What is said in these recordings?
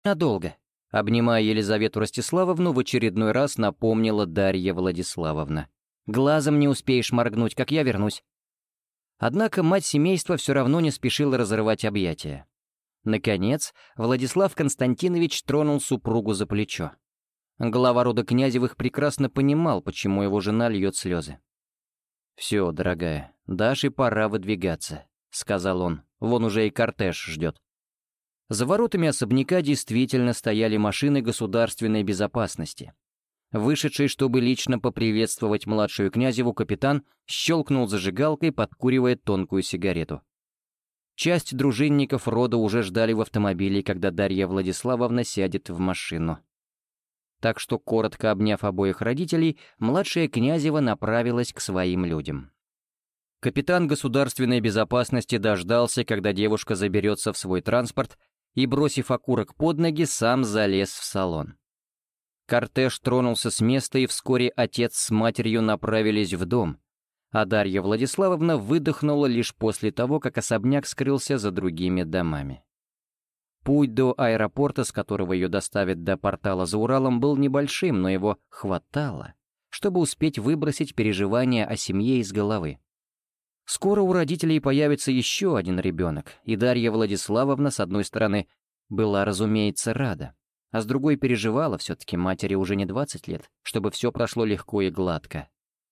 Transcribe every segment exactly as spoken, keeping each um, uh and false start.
Надолго. Обнимая Елизавету Ростиславовну, в очередной раз напомнила Дарья Владиславовна. «Глазом не успеешь моргнуть, как я вернусь». Однако мать семейства все равно не спешила разрывать объятия. Наконец, Владислав Константинович тронул супругу за плечо. Глава рода Князевых прекрасно понимал, почему его жена льет слезы. «Все, дорогая, Даше пора выдвигаться», — сказал он. «Вон уже и кортеж ждет». За воротами особняка действительно стояли машины государственной безопасности. Вышедший, чтобы лично поприветствовать младшую Князеву, капитан щелкнул зажигалкой, подкуривая тонкую сигарету. Часть дружинников рода уже ждали в автомобиле, когда Дарья Владиславовна сядет в машину. Так что, коротко обняв обоих родителей, младшая Князева направилась к своим людям. Капитан государственной безопасности дождался, когда девушка заберется в свой транспорт, и, бросив окурок под ноги, сам залез в салон. Кортеж тронулся с места, и вскоре отец с матерью направились в дом, а Дарья Владиславовна выдохнула лишь после того, как особняк скрылся за другими домами. Путь до аэропорта, с которого ее доставят до портала за Уралом, был небольшим, но его хватало, чтобы успеть выбросить переживания о семье из головы. Скоро у родителей появится еще один ребенок, и Дарья Владиславовна, с одной стороны, была, разумеется, рада, а с другой переживала, все-таки матери уже не двадцать лет, чтобы все прошло легко и гладко.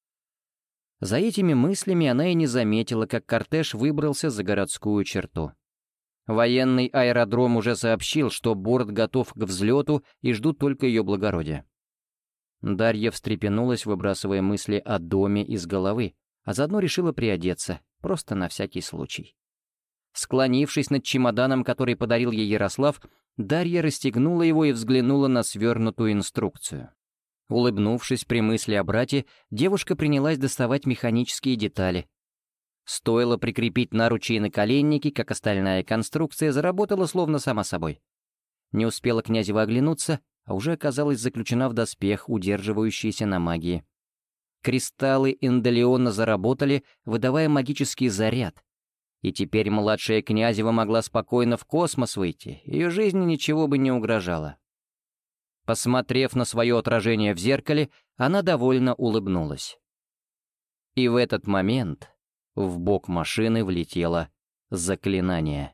За этими мыслями она и не заметила, как кортеж выбрался за городскую черту. Военный аэродром уже сообщил, что борт готов к взлету и ждут только ее благородия. Дарья встрепенулась, выбрасывая мысли о доме из головы, а заодно решила приодеться, просто на всякий случай. Склонившись над чемоданом, который подарил ей Ярослав, Дарья расстегнула его и взглянула на свернутую инструкцию. Улыбнувшись при мысли о брате, девушка принялась доставать механические детали. Стоило прикрепить наручи и наколенники, как остальная конструкция заработала словно сама собой. Не успела Князева оглянуться, а уже оказалась заключена в доспех, удерживающийся на магии. Кристаллы Эндолеона заработали, выдавая магический заряд. И теперь младшая Князева могла спокойно в космос выйти, ее жизни ничего бы не угрожало. Посмотрев на свое отражение в зеркале, она довольно улыбнулась. И в этот момент в бок машины влетело заклинание.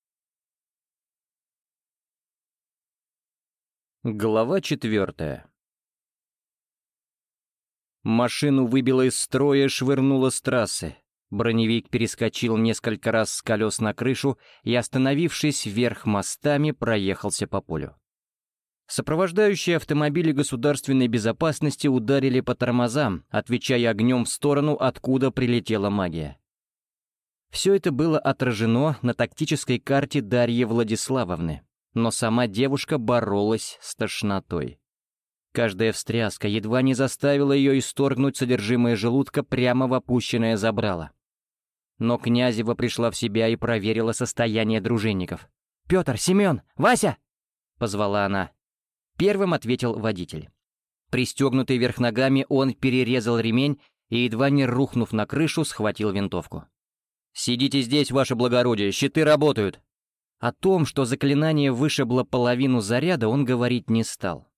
Глава четвертая. Машину выбило из строя и швырнуло с трассы. Броневик перескочил несколько раз с колес на крышу и, остановившись вверх мостами, проехался по полю. Сопровождающие автомобили государственной безопасности ударили по тормозам, отвечая огнем в сторону, откуда прилетела магия. Все это было отражено на тактической карте Дарьи Владиславовны, но сама девушка боролась с тошнотой. Каждая встряска едва не заставила ее исторгнуть содержимое желудка прямо в опущенное забрало. Но Князева пришла в себя и проверила состояние дружинников. «Петр, Семен, Вася!» — позвала она. Первым ответил водитель. Пристегнутый вверх ногами, он перерезал ремень и, едва не рухнув на крышу, схватил винтовку. «Сидите здесь, ваше благородие, щиты работают!» О том, что заклинание вышибло половину заряда, он говорить не стал.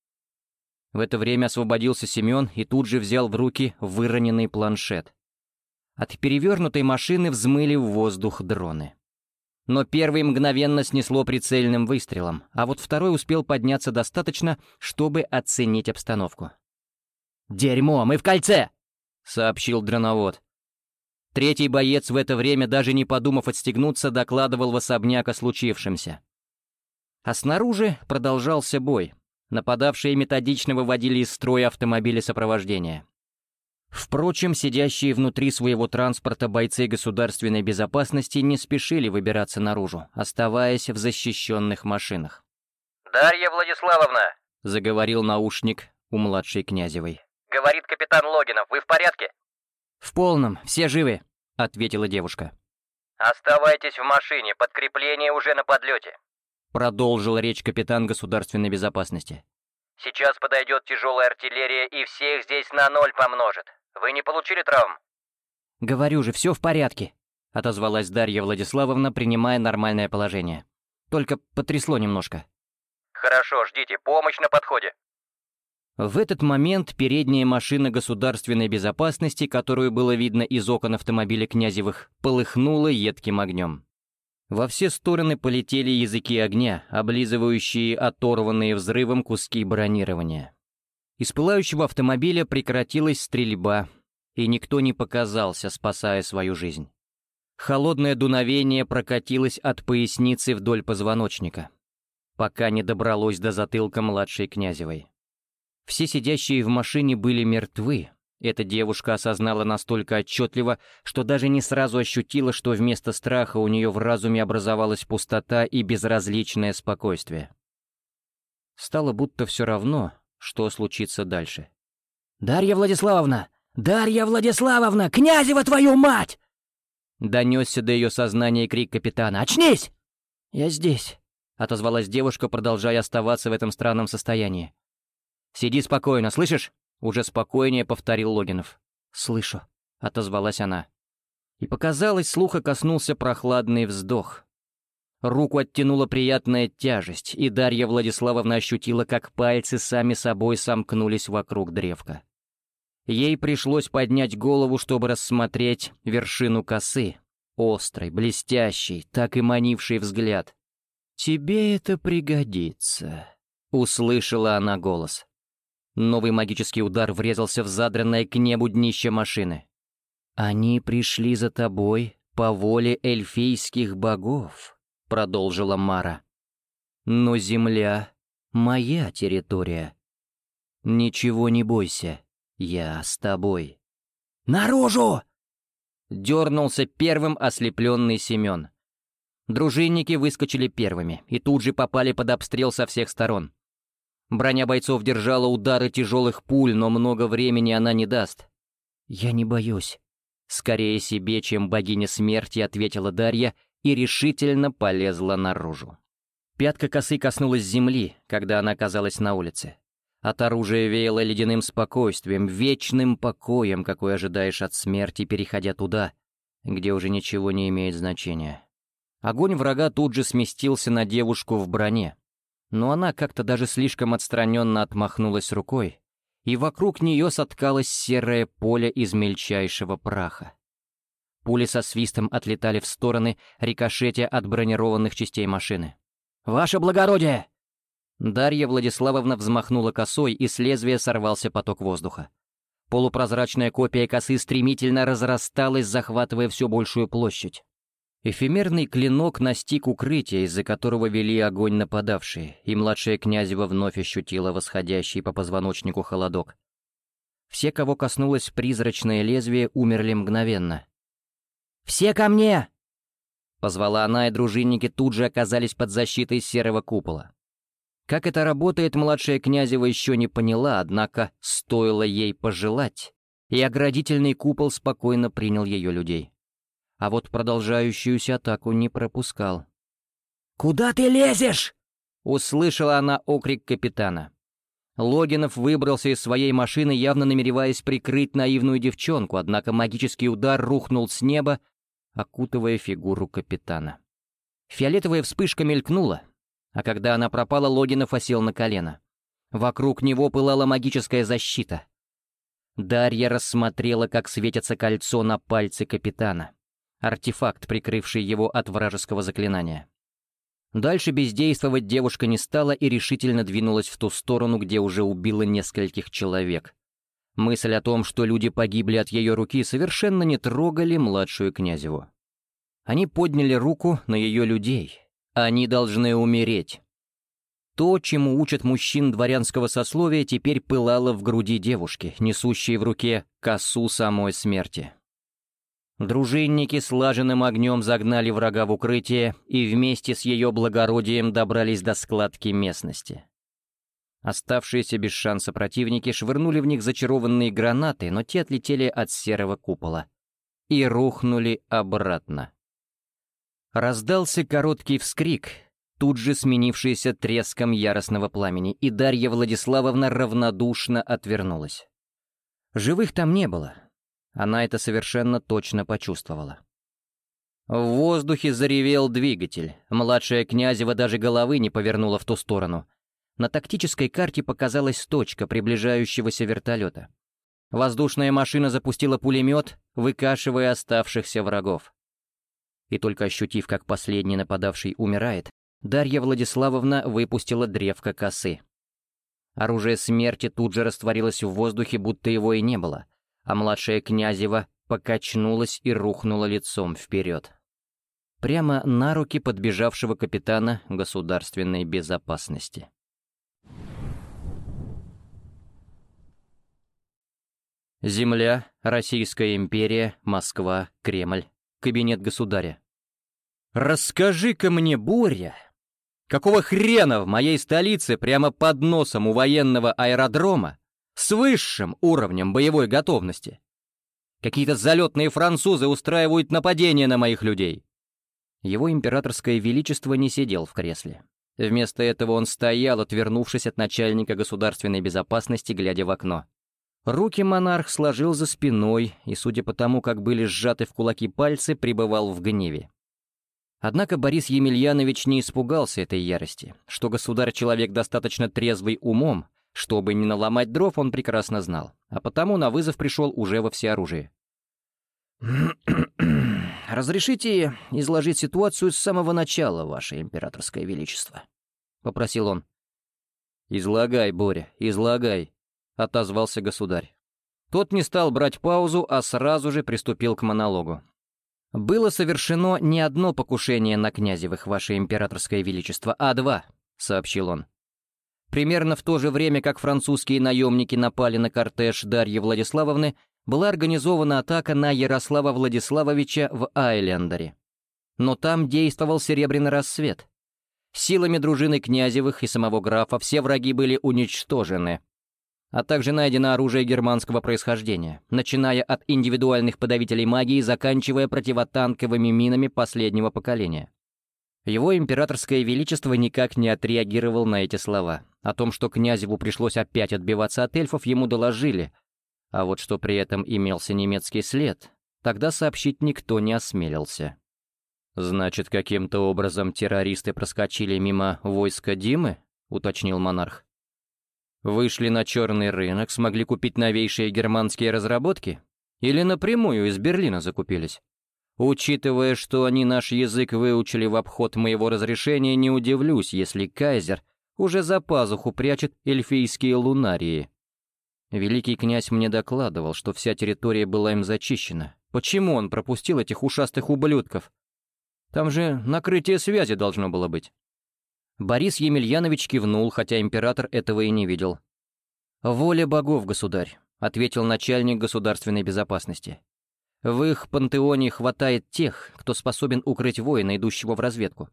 В это время освободился Семен и тут же взял в руки выроненный планшет. От перевернутой машины взмыли в воздух дроны. Но первый мгновенно снесло прицельным выстрелом, а вот второй успел подняться достаточно, чтобы оценить обстановку. «Дерьмо, мы в кольце!» — сообщил дроновод. Третий боец в это время, даже не подумав отстегнуться, докладывал в особняк о случившемся. А снаружи продолжался бой. Нападавшие методично выводили из строя автомобили сопровождения. Впрочем, сидящие внутри своего транспорта бойцы государственной безопасности не спешили выбираться наружу, оставаясь в защищенных машинах. «Дарья Владиславовна!» — заговорил наушник у младшей Князевой. «Говорит капитан Логинов, вы в порядке?» «В полном, все живы», — ответила девушка. «Оставайтесь в машине, подкрепление уже на подлете», — продолжил речь капитан государственной безопасности. «Сейчас подойдет тяжелая артиллерия и всех здесь на ноль помножит. Вы не получили травм?» «Говорю же, все в порядке», — отозвалась Дарья Владиславовна, принимая нормальное положение. «Только потрясло немножко». Хорошо, ждите, помощь на подходе. В этот момент передняя машина государственной безопасности, которую было видно из окон автомобиля Князевых, полыхнула едким огнем. Во все стороны полетели языки огня, облизывающие оторванные взрывом куски бронирования. Из пылающего автомобиля прекратилась стрельба, и никто не показался, спасая свою жизнь. Холодное дуновение прокатилось от поясницы вдоль позвоночника, пока не добралось до затылка младшей Князевой. Все сидящие в машине были мертвы. Эта девушка осознала настолько отчетливо, что даже не сразу ощутила, что вместо страха у нее в разуме образовалась пустота и безразличное спокойствие. Стало будто все равно, что случится дальше. «Дарья Владиславовна! Дарья Владиславовна! Князева, твою мать!» Донесся до ее сознания крик капитана. «Очнись!» «Я здесь», — отозвалась девушка, продолжая оставаться в этом странном состоянии. «Сиди спокойно, слышишь?» — уже спокойнее повторил Логинов. «Слышу», — отозвалась она. И показалось, слуха коснулся прохладный вздох. Руку оттянула приятная тяжесть, и Дарья Владиславовна ощутила, как пальцы сами собой сомкнулись вокруг древка. Ей пришлось поднять голову, чтобы рассмотреть вершину косы, острый, блестящий, так и манивший взгляд. «Тебе это пригодится», — услышала она голос. Новый магический удар врезался в задранное к небу днище машины. «Они пришли за тобой по воле эльфийских богов», — продолжила Мара. «Но земля — моя территория. Ничего не бойся, я с тобой». «Наружу!» — дернулся первым ослепленный Семен. Дружинники выскочили первыми и тут же попали под обстрел со всех сторон. Броня бойцов держала удары тяжелых пуль, но много времени она не даст. «Я не боюсь». Скорее себе, чем богиня смерти, ответила Дарья и решительно полезла наружу. Пятка косы коснулась земли, когда она оказалась на улице. От оружия веяло ледяным спокойствием, вечным покоем, какой ожидаешь от смерти, переходя туда, где уже ничего не имеет значения. Огонь врага тут же сместился на девушку в броне. Но она как-то даже слишком отстраненно отмахнулась рукой, и вокруг нее соткалось серое поле из мельчайшего праха. Пули со свистом отлетали в стороны, рикошетя от бронированных частей машины. «Ваше благородие!» Дарья Владиславовна взмахнула косой, и с лезвия сорвался поток воздуха. Полупрозрачная копия косы стремительно разрасталась, захватывая все большую площадь. Эфемерный клинок настиг укрытие, из-за которого вели огонь нападавшие, и младшая Князева вновь ощутила восходящий по позвоночнику холодок. Все, кого коснулось призрачное лезвие, умерли мгновенно. «Все ко мне!» Позвала она, и дружинники тут же оказались под защитой серого купола. Как это работает, младшая Князева еще не поняла, однако стоило ей пожелать, и оградительный купол спокойно принял ее людей. А вот продолжающуюся атаку не пропускал. «Куда ты лезешь?» — услышала она окрик капитана. Логинов выбрался из своей машины, явно намереваясь прикрыть наивную девчонку, однако магический удар рухнул с неба, окутывая фигуру капитана. Фиолетовая вспышка мелькнула, а когда она пропала, Логинов осел на колено. Вокруг него пылала магическая защита. Дарья рассмотрела, как светится кольцо на пальце капитана. Артефакт, прикрывший его от вражеского заклинания. Дальше бездействовать девушка не стала и решительно двинулась в ту сторону, где уже убила нескольких человек. Мысль о том, что люди погибли от ее руки, совершенно не трогали младшую Князеву. Они подняли руку на ее людей. Они должны умереть. То, чему учат мужчин дворянского сословия, теперь пылало в груди девушки, несущей в руке косу самой смерти. Дружинники слаженным огнем загнали врага в укрытие и вместе с ее благородием добрались до складки местности. Оставшиеся без шанса противники швырнули в них зачарованные гранаты, но те отлетели от серого купола и рухнули обратно. Раздался короткий вскрик, тут же сменившийся треском яростного пламени, и Дарья Владиславовна равнодушно отвернулась. Живых там не было. Она это совершенно точно почувствовала. В воздухе заревел двигатель. Младшая Князева даже головы не повернула в ту сторону. На тактической карте показалась точка приближающегося вертолета. Воздушная машина запустила пулемет, выкашивая оставшихся врагов. И только ощутив, как последний нападавший умирает, Дарья Владиславовна выпустила древко косы. Оружие смерти тут же растворилось в воздухе, будто его и не было, а младшая Князева покачнулась и рухнула лицом вперед. Прямо на руки подбежавшего капитана государственной безопасности. Земля, Российская империя, Москва, Кремль, кабинет государя. «Расскажи-ка мне, Боря, какого хрена в моей столице прямо под носом у военного аэродрома с высшим уровнем боевой готовности какие-то залетные французы устраивают нападения на моих людей?» Его императорское величество не сидел в кресле. Вместо этого он стоял, отвернувшись от начальника государственной безопасности, глядя в окно. Руки монарх сложил за спиной и, судя по тому, как были сжаты в кулаки пальцы, пребывал в гневе. Однако Борис Емельянович не испугался этой ярости. Что государь человек достаточно трезвый умом, чтобы не наломать дров, он прекрасно знал, а потому на вызов пришел уже во всеоружии. «Разрешите изложить ситуацию с самого начала, ваше императорское величество?» — попросил он. «Излагай, Боря, излагай», — отозвался государь. Тот не стал брать паузу, а сразу же приступил к монологу. «Было совершено не одно покушение на Князевых, ваше императорское величество, а два», — сообщил он. Примерно в то же время, как французские наемники напали на кортеж Дарьи Владиславовны, была организована атака на Ярослава Владиславовича в Айлендере. Но там действовал Серебряный рассвет. Силами дружины Князевых и самого графа все враги были уничтожены, а также найдено оружие германского происхождения, начиная от индивидуальных подавителей магии, заканчивая противотанковыми минами последнего поколения. Его императорское величество никак не отреагировал на эти слова. О том, что Князеву пришлось опять отбиваться от эльфов, ему доложили, а вот что при этом имелся немецкий след, тогда сообщить никто не осмелился. «Значит, каким-то образом террористы проскочили мимо войска Димы?» — уточнил монарх. «Вышли на черный рынок, смогли купить новейшие германские разработки? Или напрямую из Берлина закупились? Учитывая, что они наш язык выучили в обход моего разрешения, не удивлюсь, если кайзер уже за пазуху прячет эльфийские лунарии. Великий князь мне докладывал, что вся территория была им зачищена. Почему он пропустил этих ушастых ублюдков? Там же накрытие связи должно было быть». Борис Емельянович кивнул, хотя император этого и не видел. «Воля богов, государь», — ответил начальник государственной безопасности. «В их пантеоне хватает тех, кто способен укрыть воина, идущего в разведку».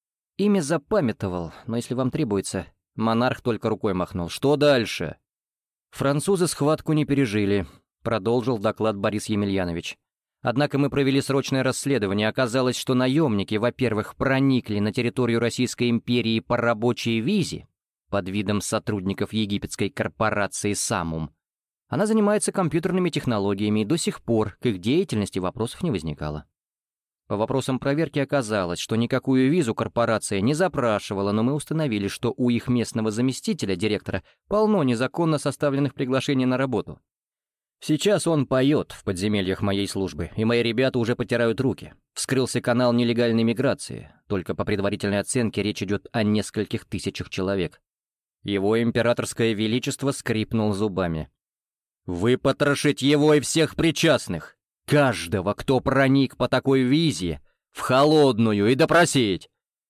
Имя запамятовал, но если вам требуется... Монарх только рукой махнул. «Что дальше?» «Французы схватку не пережили», — продолжил доклад Борис Емельянович. «Однако мы провели срочное расследование. Оказалось, что наемники, во-первых, проникли на территорию Российской империи по рабочей визе под видом сотрудников египетской корпорации «Самум». Она занимается компьютерными технологиями, и до сих пор к их деятельности вопросов не возникало. По вопросам проверки оказалось, что никакую визу корпорация не запрашивала, но мы установили, что у их местного заместителя, директора, полно незаконно составленных приглашений на работу. Сейчас он поет в подземельях моей службы, и мои ребята уже потирают руки. Вскрылся канал нелегальной миграции, только по предварительной оценке речь идет о нескольких тысячах человек. Его императорское величество скрипнул зубами. «Выпотрошить его и всех причастных! Каждого, кто проник по такой визе, в холодную, и допросить!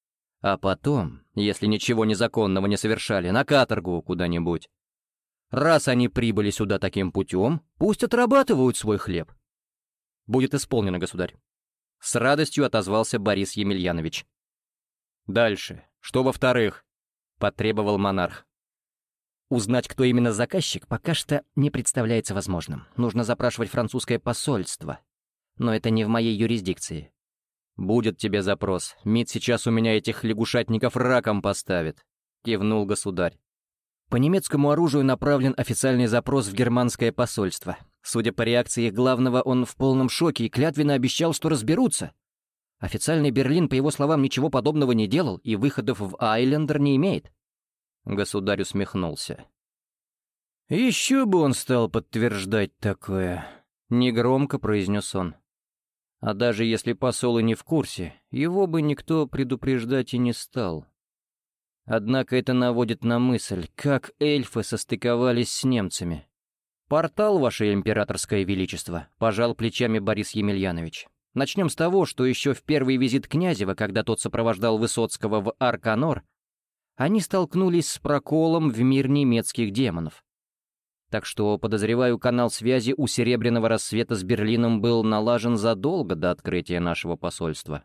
А потом, если ничего незаконного не совершали, на каторгу куда-нибудь. Раз они прибыли сюда таким путем, пусть отрабатывают свой хлеб». «Будет исполнено, государь». С радостью отозвался Борис Емельянович. «Дальше. Что во-вторых?» — потребовал монарх. «Узнать, кто именно заказчик, пока что не представляется возможным. Нужно запрашивать французское посольство. Но это не в моей юрисдикции». «Будет тебе запрос. МИД сейчас у меня этих лягушатников раком поставит», — кивнул государь. По немецкому оружию направлен официальный запрос в германское посольство. Судя по реакции их главного, он в полном шоке и клятвенно обещал, что разберутся. Официальный Берлин, по его словам, ничего подобного не делал и выходов в Айлендер не имеет. Государь усмехнулся. «Еще бы он стал подтверждать такое», — негромко произнес он. «А даже если посол и не в курсе, его бы никто предупреждать и не стал. Однако это наводит на мысль, как эльфы состыковались с немцами. «Портал, ваше императорское величество», — пожал плечами Борис Емельянович. «Начнем с того, что еще в первый визит Князева, когда тот сопровождал Высоцкого в Арканор, они столкнулись с проколом в мир немецких демонов. Так что, подозреваю, канал связи у Серебряного рассвета с Берлином был налажен задолго до открытия нашего посольства.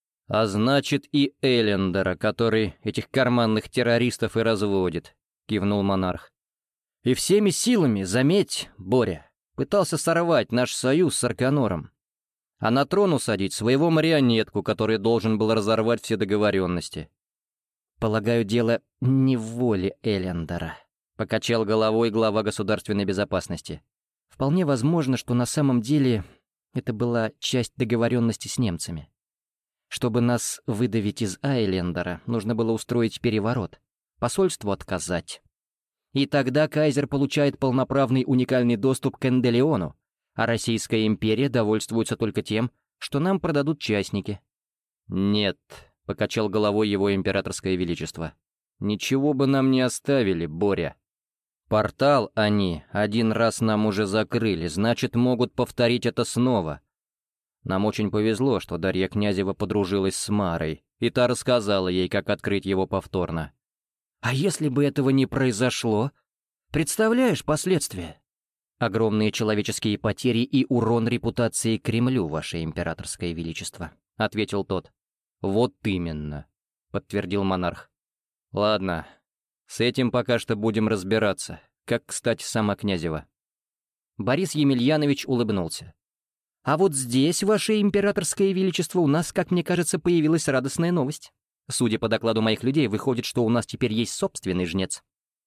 А значит, и Эллендера, который этих карманных террористов и разводит», — кивнул монарх. «И всеми силами, заметь, Боря, пытался сорвать наш союз с Арканором, а на трон усадить своего марионетку, который должен был разорвать все договоренности». «Полагаю, дело не в воле Эллендера», — покачал головой глава государственной безопасности. «Вполне возможно, что на самом деле это была часть договоренности с немцами. Чтобы нас выдавить из Айлендера, нужно было устроить переворот, посольству отказать. И тогда кайзер получает полноправный уникальный доступ к Энделеону, а Российская империя довольствуется только тем, что нам продадут частники». «Нет», — покачал головой его императорское величество, — «ничего бы нам не оставили, Боря. Портал они один раз нам уже закрыли, значит, могут повторить это снова. Нам очень повезло, что Дарья Князева подружилась с Марой, и та рассказала ей, как открыть его повторно. А если бы этого не произошло? Представляешь последствия? Огромные человеческие потери и урон репутации Кремлю, ваше императорское величество», — ответил тот. «Вот именно», — подтвердил монарх. «Ладно, с этим пока что будем разбираться, как, кстати, сама Князева». Борис Емельянович улыбнулся. «А вот здесь, ваше императорское величество, у нас, как мне кажется, появилась радостная новость. Судя по докладу моих людей, выходит, что у нас теперь есть собственный жнец».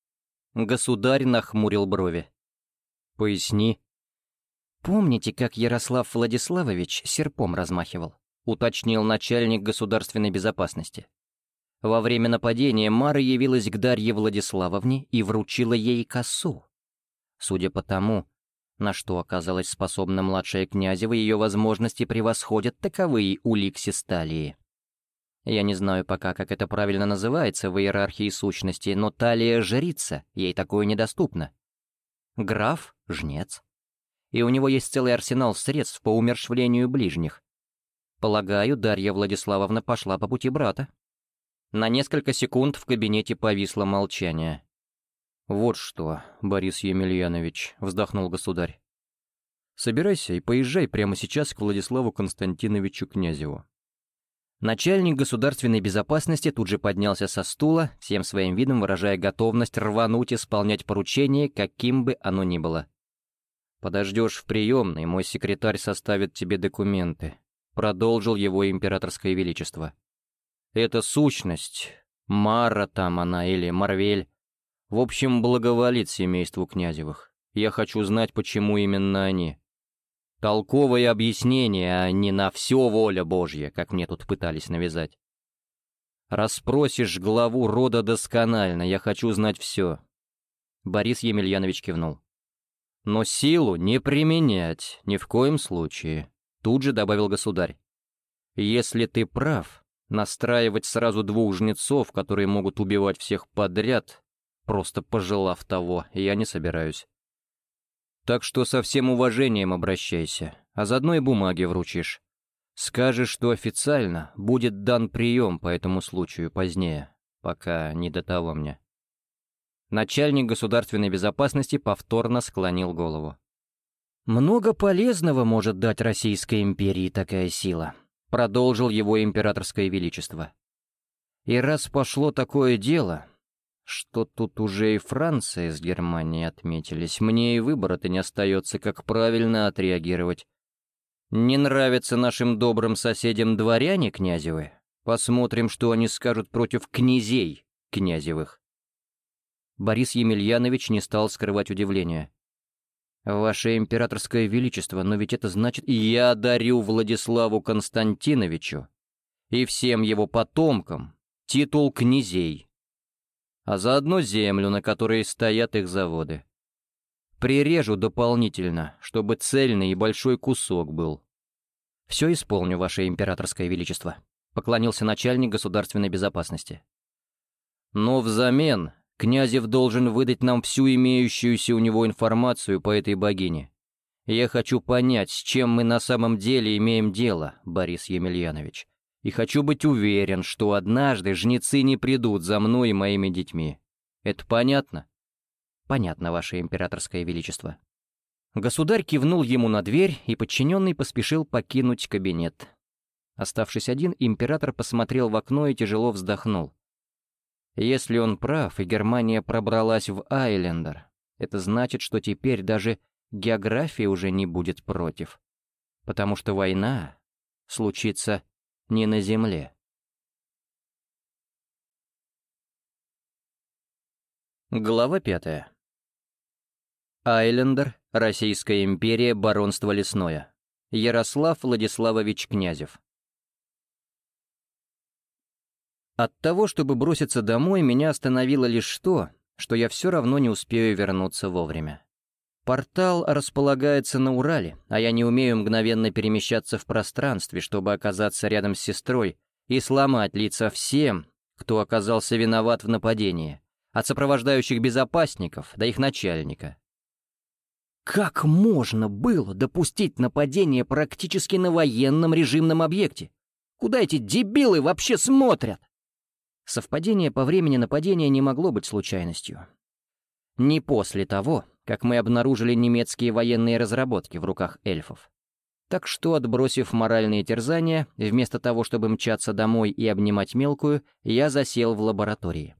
Государь нахмурил брови. «Поясни». «Помните, как Ярослав Владиславович серпом размахивал?» — уточнил начальник государственной безопасности. Во время нападения Мара явилась к Дарье Владиславовне и вручила ей косу. Судя по тому, на что оказалась способна младшая Князева, ее возможности превосходят таковые у Ликсис-Талии. Я не знаю пока, как это правильно называется в иерархии сущности, но Талия — жрица, ей такое недоступно. Граф — жнец. И у него есть целый арсенал средств по умерщвлению ближних. Полагаю, Дарья Владиславовна пошла по пути брата. На несколько секунд в кабинете повисло молчание. «Вот что, Борис Емельянович», — вздохнул государь. «Собирайся и поезжай прямо сейчас к Владиславу Константиновичу Князеву». Начальник государственной безопасности тут же поднялся со стула, всем своим видом выражая готовность рвануть исполнять поручение, каким бы оно ни было. «Подождешь в приемной, мой секретарь составит тебе документы», — продолжил его императорское величество. «Эта сущность, Мара там она или Марвель, в общем, благоволит семейству Князевых. Я хочу знать, почему именно они. Толковое объяснение, а не на все воля Божья, как мне тут пытались навязать. Расспросишь главу рода досконально, я хочу знать все». Борис Емельянович кивнул. «Но силу не применять, ни в коем случае», — тут же добавил государь. «Если ты прав, настраивать сразу двух жнецов, которые могут убивать всех подряд, просто пожелав того, я не собираюсь. Так что со всем уважением обращайся, а заодно и бумаги вручишь. Скажешь, что официально будет дан прием по этому случаю позднее, пока не до того мне». Начальник государственной безопасности повторно склонил голову. «Много полезного может дать Российской империи такая сила», — продолжил его императорское величество. «И раз пошло такое дело, что тут уже и Франция с Германией отметились, мне и выбора-то не остается, как правильно отреагировать. Не нравятся нашим добрым соседям дворяне Князевы? Посмотрим, что они скажут против князей Князевых». Борис Емельянович не стал скрывать удивления. «Ваше императорское величество, но ведь это значит, я дарю Владиславу Константиновичу и всем его потомкам титул князей. а заодно землю, на которой стоят их заводы. Прирежу дополнительно, чтобы цельный и большой кусок был. «Все исполню, Ваше Императорское Величество», — поклонился начальник государственной безопасности. «Но взамен Князев должен выдать нам всю имеющуюся у него информацию по этой богине. Я хочу понять, с чем мы на самом деле имеем дело, Борис Емельянович, и хочу быть уверен, что однажды жнецы не придут за мной и моими детьми. Это понятно?» «Понятно, Ваше Императорское Величество». Государь кивнул ему на дверь, и подчиненный поспешил покинуть кабинет. Оставшись один, император посмотрел в окно и тяжело вздохнул. Если он прав, и Германия пробралась в Айлендер, это значит, что теперь даже география уже не будет против, потому что война случится не на земле. Глава пятая. Айлендер, Российская империя, баронство Лесное. Ярослав Владиславович Князев. От того, чтобы броситься домой, меня остановило лишь то, что я все равно не успею вернуться вовремя. Портал располагается на Урале, а я не умею мгновенно перемещаться в пространстве, чтобы оказаться рядом с сестрой и сломать лица всем, кто оказался виноват в нападении, от сопровождающих безопасников до их начальника. Как можно было допустить нападение практически на военном режимном объекте? Куда эти дебилы вообще смотрят? Совпадение по времени нападения не могло быть случайностью. Не после того, как мы обнаружили немецкие военные разработки в руках эльфов. Так что, отбросив моральные терзания, вместо того, чтобы мчаться домой и обнимать мелкую, я засел в лаборатории.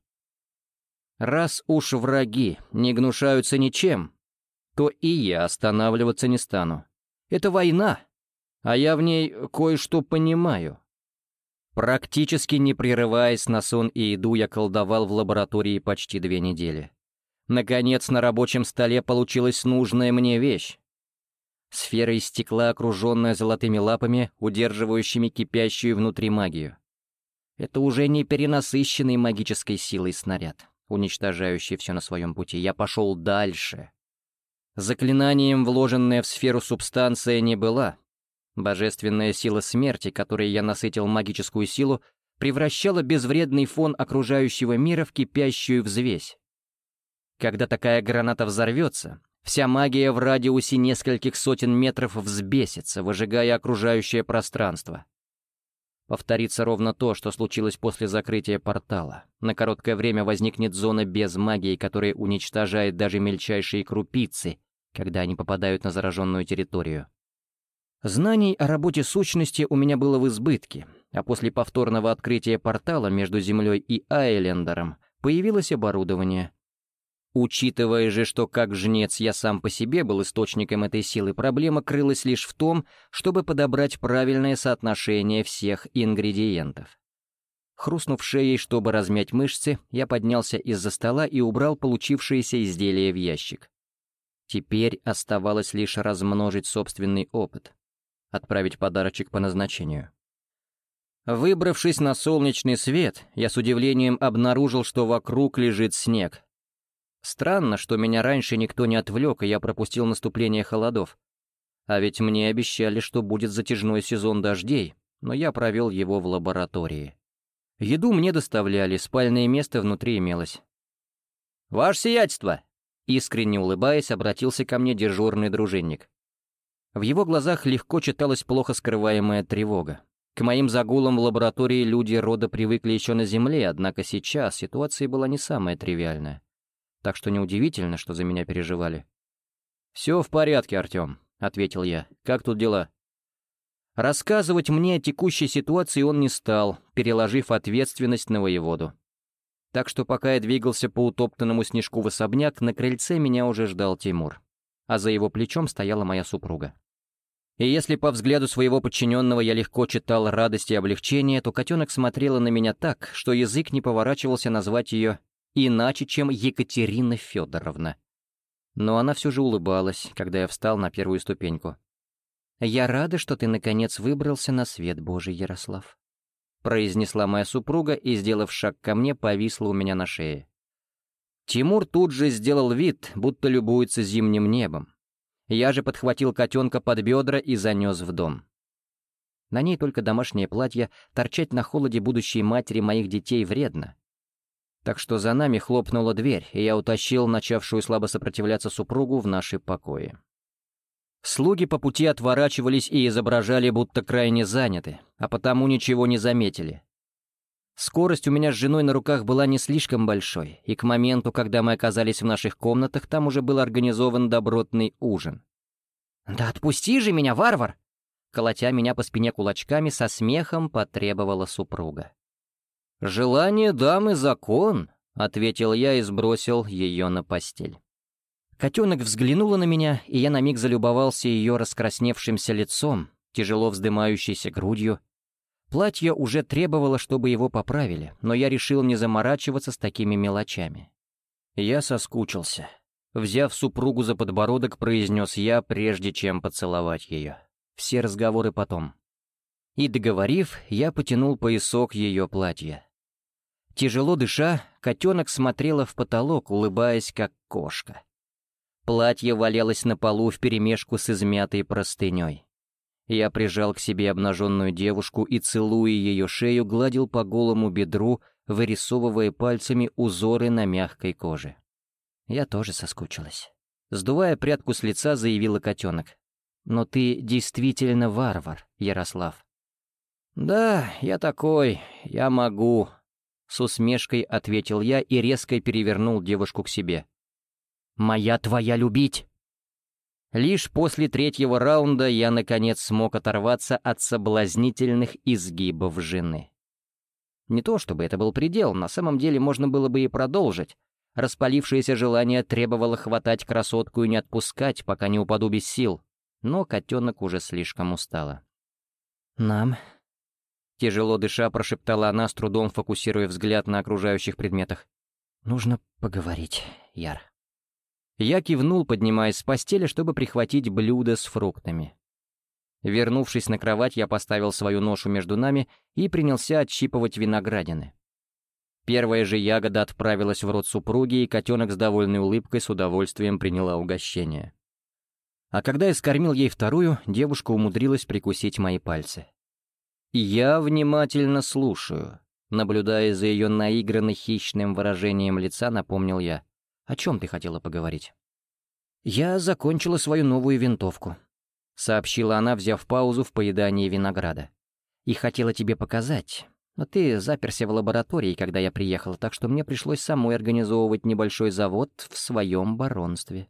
Раз уж враги не гнушаются ничем, то и я останавливаться не стану. Это война, а я в ней кое-что понимаю. Практически не прерываясь на сон и еду, я колдовал в лаборатории почти две недели. Наконец, на рабочем столе получилась нужная мне вещь. Сфера из стекла, окруженная золотыми лапами, удерживающими кипящую внутри магию. Это уже не перенасыщенный магической силой снаряд, уничтожающий все на своем пути. Я пошел дальше. Заклинанием, вложенная в сферу субстанция, не была. Божественная сила смерти, которой я насытил магическую силу, превращала безвредный фон окружающего мира в кипящую взвесь. Когда такая граната взорвется, вся магия в радиусе нескольких сотен метров взбесится, выжигая окружающее пространство. Повторится ровно то, что случилось после закрытия портала. На короткое время возникнет зона без магии, которая уничтожает даже мельчайшие крупицы, когда они попадают на зараженную территорию. Знаний о работе сущности у меня было в избытке, а после повторного открытия портала между Землей и Айлендером появилось оборудование. Учитывая же, что как жнец я сам по себе был источником этой силы, проблема крылась лишь в том, чтобы подобрать правильное соотношение всех ингредиентов. Хрустнув шеей, чтобы размять мышцы, я поднялся из-за стола и убрал получившееся изделие в ящик. Теперь оставалось лишь размножить собственный опыт, отправить подарочек по назначению. Выбравшись на солнечный свет, я с удивлением обнаружил, что вокруг лежит снег. Странно, что меня раньше никто не отвлек, и я пропустил наступление холодов. А ведь мне обещали, что будет затяжной сезон дождей, но я провел его в лаборатории. Еду мне доставляли, спальное место внутри имелось. «Ваше сиятельство!» Искренне улыбаясь, обратился ко мне дежурный дружинник. В его глазах легко читалась плохо скрываемая тревога. К моим загулам в лаборатории люди рода привыкли еще на Земле, однако сейчас ситуация была не самая тривиальная. Так что неудивительно, что за меня переживали. «Все в порядке, Артем», — ответил я. «Как тут дела?» Рассказывать мне о текущей ситуации он не стал, переложив ответственность на воеводу. Так что пока я двигался по утоптанному снежку в особняк, на крыльце меня уже ждал Тимур, а за его плечом стояла моя супруга. И если по взгляду своего подчиненного я легко читал радость и облегчение, то котенок смотрела на меня так, что язык не поворачивался назвать ее иначе, чем Екатерина Федоровна. Но она все же улыбалась, когда я встал на первую ступеньку. «Я рада, что ты, наконец, выбрался на свет Божий, Ярослав», — произнесла моя супруга и, сделав шаг ко мне, повисла у меня на шее. Тимур тут же сделал вид, будто любуется зимним небом. Я же подхватил котенка под бедра и занес в дом. На ней только домашнее платье, торчать на холоде будущей матери моих детей вредно. Так что за нами хлопнула дверь, и я утащил начавшую слабо сопротивляться супругу в наши покои. Слуги по пути отворачивались и изображали, будто крайне заняты, а потому ничего не заметили. Скорость у меня с женой на руках была не слишком большой, и к моменту, когда мы оказались в наших комнатах, там уже был организован добротный ужин. «Да отпусти же меня, варвар!» Колотя меня по спине кулачками, со смехом потребовала супруга. «Желание дамы — закон», — ответил я и сбросил ее на постель. Котенок взглянула на меня, и я на миг залюбовался ее раскрасневшимся лицом, тяжело вздымающейся грудью. Платье уже требовало, чтобы его поправили, но я решил не заморачиваться с такими мелочами. Я соскучился. Взяв супругу за подбородок, произнес я, прежде чем поцеловать ее. Все разговоры потом. И договорив, я потянул поясок ее платья. Тяжело дыша, котенок смотрела в потолок, улыбаясь, как кошка. Платье валялось на полу вперемешку с измятой простыней. Я прижал к себе обнаженную девушку и, целуя ее шею, гладил по голому бедру, вырисовывая пальцами узоры на мягкой коже. Я тоже соскучилась. Сдувая прядку с лица, заявила котенок. «Но ты действительно варвар, Ярослав». «Да, я такой, я могу», — с усмешкой ответил я и резко перевернул девушку к себе. «Моя твоя любить!» Лишь после третьего раунда я, наконец, смог оторваться от соблазнительных изгибов жены. Не то чтобы это был предел, на самом деле можно было бы и продолжить. Распалившееся желание требовало хватать красотку и не отпускать, пока не упаду без сил. Но котенок уже слишком устала. «Нам?» Тяжело дыша, прошептала она, с трудом фокусируя взгляд на окружающих предметах. «Нужно поговорить, Яр». Я кивнул, поднимаясь с постели, чтобы прихватить блюдо с фруктами. Вернувшись на кровать, я поставил свою ношу между нами и принялся отщипывать виноградины. Первая же ягода отправилась в рот супруги, и котенок с довольной улыбкой с удовольствием приняла угощение. А когда я скормил ей вторую, девушка умудрилась прикусить мои пальцы. Я внимательно слушаю, наблюдая за ее наигранно хищным выражением лица, напомнил я. «О чем ты хотела поговорить?» «Я закончила свою новую винтовку», — сообщила она, взяв паузу в поедании винограда. «И хотела тебе показать, но ты заперся в лаборатории, когда я приехала, так что мне пришлось самой организовывать небольшой завод в своем баронстве».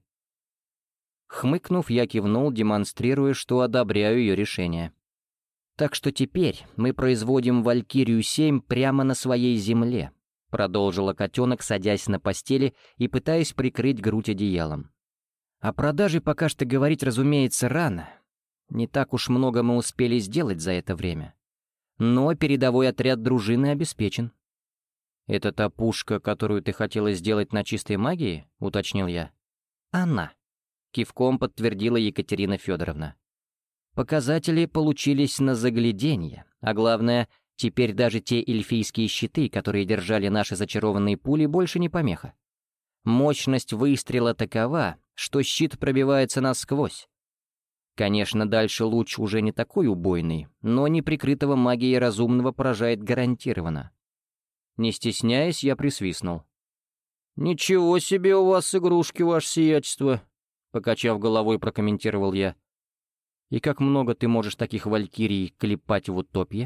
Хмыкнув, я кивнул, демонстрируя, что одобряю ее решение. «Так что теперь мы производим Валькирию семь прямо на своей земле», — продолжила котенок, садясь на постели и пытаясь прикрыть грудь одеялом. «О продаже пока что говорить, разумеется, рано. Не так уж много мы успели сделать за это время. Но передовой отряд дружины обеспечен». «Это та пушка, которую ты хотела сделать на чистой магии?» — уточнил я. «Она», — кивком подтвердила Екатерина Федоровна. «Показатели получились на загляденье, а главное, теперь даже те эльфийские щиты, которые держали наши зачарованные пули, больше не помеха. Мощность выстрела такова, что щит пробивается насквозь. Конечно, дальше луч уже не такой убойный, но неприкрытого магией разумного поражает гарантированно». Не стесняясь, я присвистнул. «Ничего себе у вас игрушки, ваше сиятельство», — покачав головой, прокомментировал я. «И как много ты можешь таких валькирий клепать в утопье?»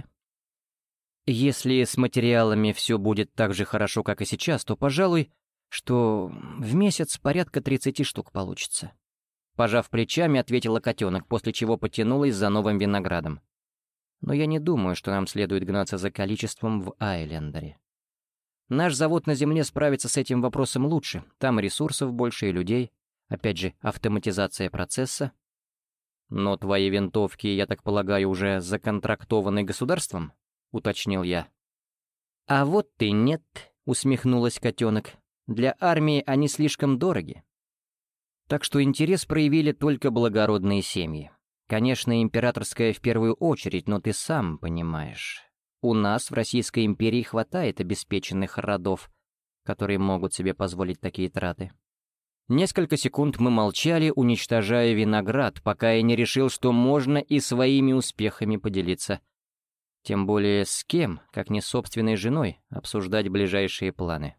«Если с материалами все будет так же хорошо, как и сейчас, то, пожалуй, что в месяц порядка тридцати штук получится». Пожав плечами, ответила котенок, после чего потянулась за новым виноградом. «Но я не думаю, что нам следует гнаться за количеством в Айлендере. Наш завод на Земле справится с этим вопросом лучше, там ресурсов больше и людей, опять же, автоматизация процесса». «Но твои винтовки, я так полагаю, уже законтрактованы государством?» — уточнил я. «А вот и нет», — усмехнулась котенок. «Для армии они слишком дороги. Так что интерес проявили только благородные семьи. Конечно, императорская в первую очередь, но ты сам понимаешь. У нас в Российской империи хватает обеспеченных родов, которые могут себе позволить такие траты. Несколько секунд мы молчали, уничтожая виноград, пока я не решил, что можно и своими успехами поделиться. Тем более с кем, как не с собственной женой, обсуждать ближайшие планы.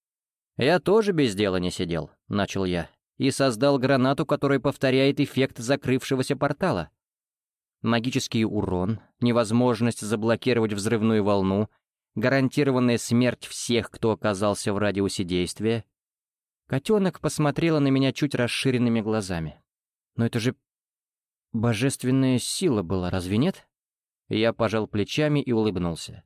«Я тоже без дела не сидел», — начал я, и создал гранату, которая повторяет эффект закрывшегося портала. Магический урон, невозможность заблокировать взрывную волну, гарантированная смерть всех, кто оказался в радиусе действия. Котенок посмотрела на меня чуть расширенными глазами. «Но это же божественная сила была, разве нет?» Я пожал плечами и улыбнулся.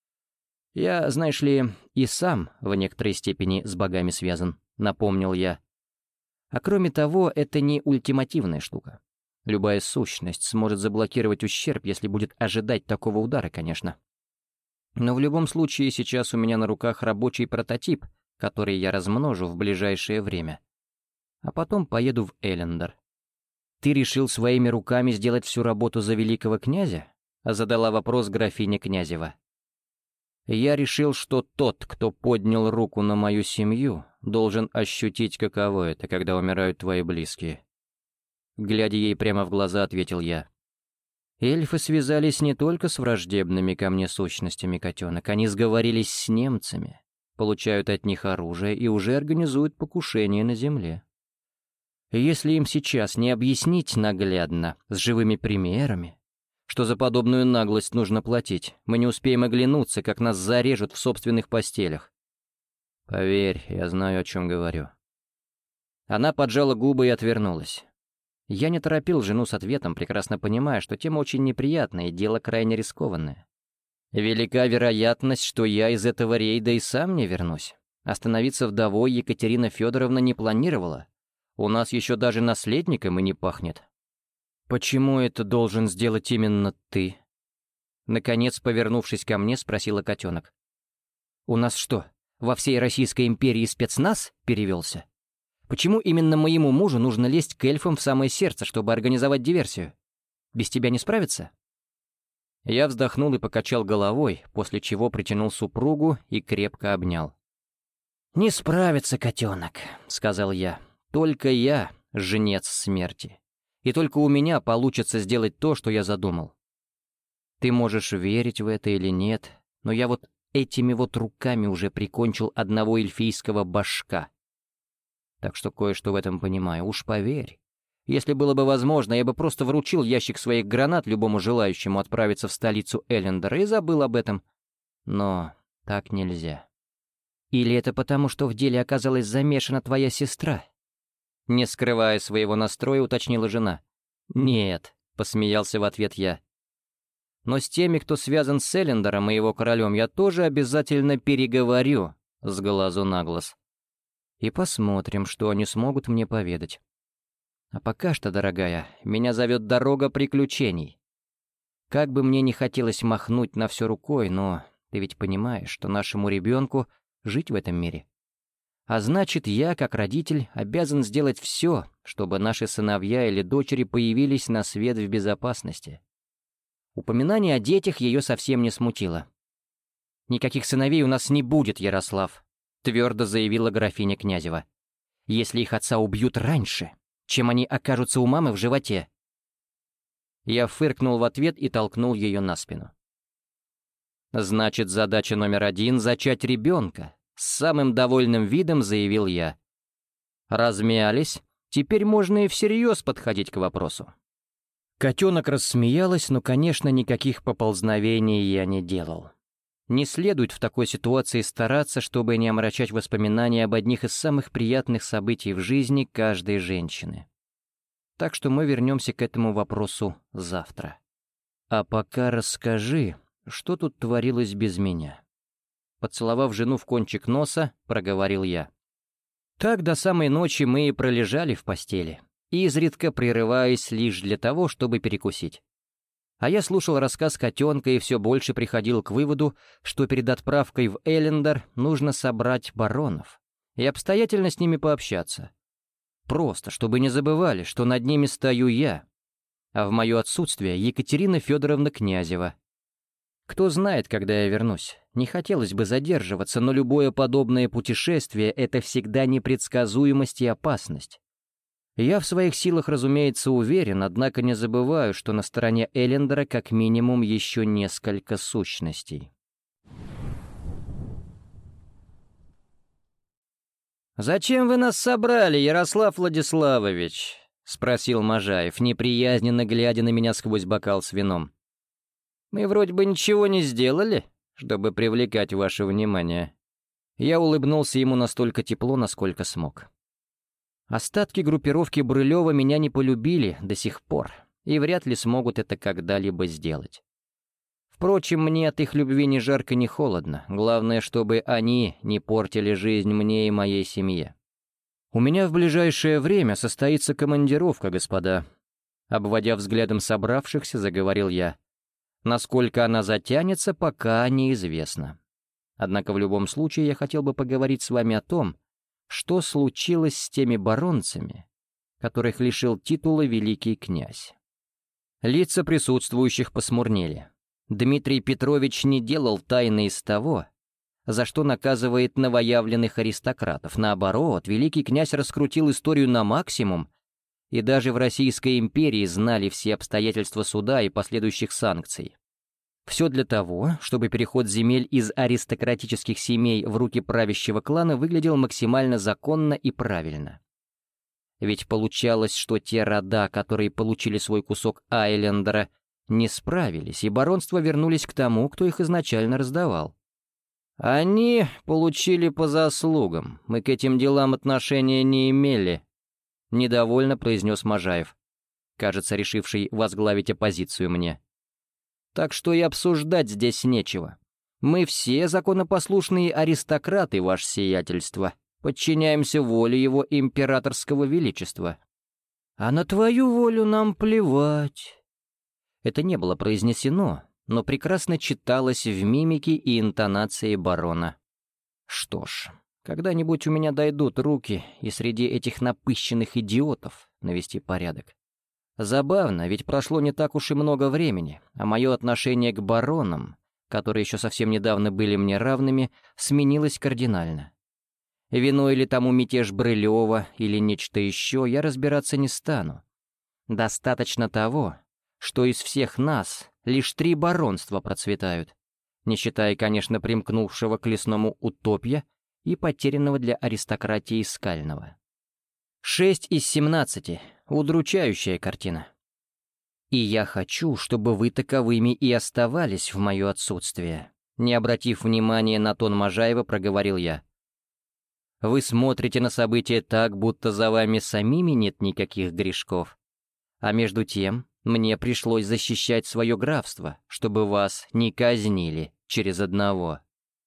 «Я, знаешь ли, и сам в некоторой степени с богами связан», — напомнил я. «А кроме того, это не ультимативная штука. Любая сущность сможет заблокировать ущерб, если будет ожидать такого удара, конечно. Но в любом случае сейчас у меня на руках рабочий прототип, который я размножу в ближайшее время. А потом поеду в Эллендер. Ты решил своими руками сделать всю работу за великого князя?» — задала вопрос графиня Князева. «Я решил, что тот, кто поднял руку на мою семью, должен ощутить, каково это, когда умирают твои близкие». Глядя ей прямо в глаза, ответил я. «Эльфы связались не только с враждебными ко мне сущностями, котенок, они сговорились с немцами, получают от них оружие и уже организуют покушение на земле. Если им сейчас не объяснить наглядно, с живыми примерами, что за подобную наглость нужно платить, мы не успеем оглянуться, как нас зарежут в собственных постелях. Поверь, я знаю, о чем говорю». Она поджала губы и отвернулась. Я не торопил жену с ответом, прекрасно понимая, что тема очень неприятная и дело крайне рискованное. Велика вероятность, что я из этого рейда и сам не вернусь. Остановиться вдовой Екатерина Федоровна не планировала. У нас еще даже наследником и не пахнет. «Почему это должен сделать именно ты?» Наконец, повернувшись ко мне, спросила котенок. «У нас что, во всей Российской империи спецназ перевелся? Почему именно моему мужу нужно лезть к эльфам в самое сердце, чтобы организовать диверсию? Без тебя не справиться?» Я вздохнул и покачал головой, после чего притянул супругу и крепко обнял. «Не справится, котенок», — сказал я. «Только я — жнец смерти. И только у меня получится сделать то, что я задумал. Ты можешь верить в это или нет, но я вот этими вот руками уже прикончил одного эльфийского башка. Так что кое-что в этом понимаю, уж поверь. Если было бы возможно, я бы просто вручил ящик своих гранат любому желающему отправиться в столицу Эллендера и забыл об этом. Но так нельзя. Или это потому, что в деле оказалась замешана твоя сестра?» Не скрывая своего настроя, уточнила жена. «Нет», — посмеялся в ответ я. «Но с теми, кто связан с Эллендером и его королем, я тоже обязательно переговорю с глазу на глаз. И посмотрим, что они смогут мне поведать. А пока что, дорогая, меня зовет дорога приключений. Как бы мне не хотелось махнуть на все рукой, но ты ведь понимаешь, что нашему ребенку жить в этом мире. А значит, я, как родитель, обязан сделать все, чтобы наши сыновья или дочери появились на свет в безопасности». Упоминание о детях ее совсем не смутило. «Никаких сыновей у нас не будет, Ярослав», — твердо заявила графиня Князева. «Если их отца убьют раньше, чем они окажутся у мамы в животе». Я фыркнул в ответ и толкнул ее на спину. «Значит, задача номер один — зачать ребенка», — с самым довольным видом заявил я. Размялись, теперь можно и всерьез подходить к вопросу. Котенок рассмеялась, но, конечно, никаких поползновений я не делал. Не следует в такой ситуации стараться, чтобы не омрачать воспоминания об одних из самых приятных событий в жизни каждой женщины. Так что мы вернемся к этому вопросу завтра. А пока расскажи, что тут творилось без меня. Поцеловав жену в кончик носа, проговорил я. Так до самой ночи мы и пролежали в постели, изредка прерываясь лишь для того, чтобы перекусить. А я слушал рассказ котенка и все больше приходил к выводу, что перед отправкой в Эллендер нужно собрать баронов и обстоятельно с ними пообщаться. Просто, чтобы не забывали, что над ними стою я, а в мое отсутствие Екатерина Федоровна Князева. Кто знает, когда я вернусь. Не хотелось бы задерживаться, но любое подобное путешествие — это всегда непредсказуемость и опасность. Я в своих силах, разумеется, уверен, однако не забываю, что на стороне Эллендера как минимум еще несколько сущностей. «Зачем вы нас собрали, Ярослав Владиславович?» — спросил Можаев, неприязненно глядя на меня сквозь бокал с вином. «Мы вроде бы ничего не сделали, чтобы привлекать ваше внимание». Я улыбнулся ему настолько тепло, насколько смог. Остатки группировки Брылева меня не полюбили до сих пор, и вряд ли смогут это когда-либо сделать. Впрочем, мне от их любви ни жарко, ни холодно. Главное, чтобы они не портили жизнь мне и моей семье. «У меня в ближайшее время состоится командировка, господа», — обводя взглядом собравшихся, заговорил я. «Насколько она затянется, пока неизвестно. Однако в любом случае я хотел бы поговорить с вами о том, что случилось с теми баронцами, которых лишил титула великий князь». Лица присутствующих посмурнели. Дмитрий Петрович не делал тайны из того, за что наказывает новоявленных аристократов. Наоборот, великий князь раскрутил историю на максимум, и даже в Российской империи знали все обстоятельства суда и последующих санкций. Все для того, чтобы переход земель из аристократических семей в руки правящего клана выглядел максимально законно и правильно. Ведь получалось, что те рода, которые получили свой кусок Айлендера, не справились, и баронства вернулись к тому, кто их изначально раздавал. «Они получили по заслугам, мы к этим делам отношения не имели», — недовольно произнес Можаев, кажется, решивший возглавить оппозицию мне. «Так что и обсуждать здесь нечего. Мы все законопослушные аристократы, ваше сиятельство, подчиняемся воле его императорского величества. А на твою волю нам плевать». Это не было произнесено, но прекрасно читалось в мимике и интонации барона. Что ж, когда-нибудь у меня дойдут руки и среди этих напыщенных идиотов навести порядок. Забавно, ведь прошло не так уж и много времени, а мое отношение к баронам, которые еще совсем недавно были мне равными, сменилось кардинально. Виной ли тому мятеж Брылева или нечто еще, я разбираться не стану. Достаточно того, что из всех нас лишь три баронства процветают, не считая, конечно, примкнувшего к лесному Утопья и потерянного для аристократии Скального. Шесть из семнадцати — удручающая картина. И я хочу, чтобы вы таковыми и оставались в мое отсутствие. Не обратив внимания на тон Можаева, проговорил я. Вы смотрите на события так, будто за вами самими нет никаких грешков. А между тем, мне пришлось защищать свое графство, чтобы вас не казнили через одного.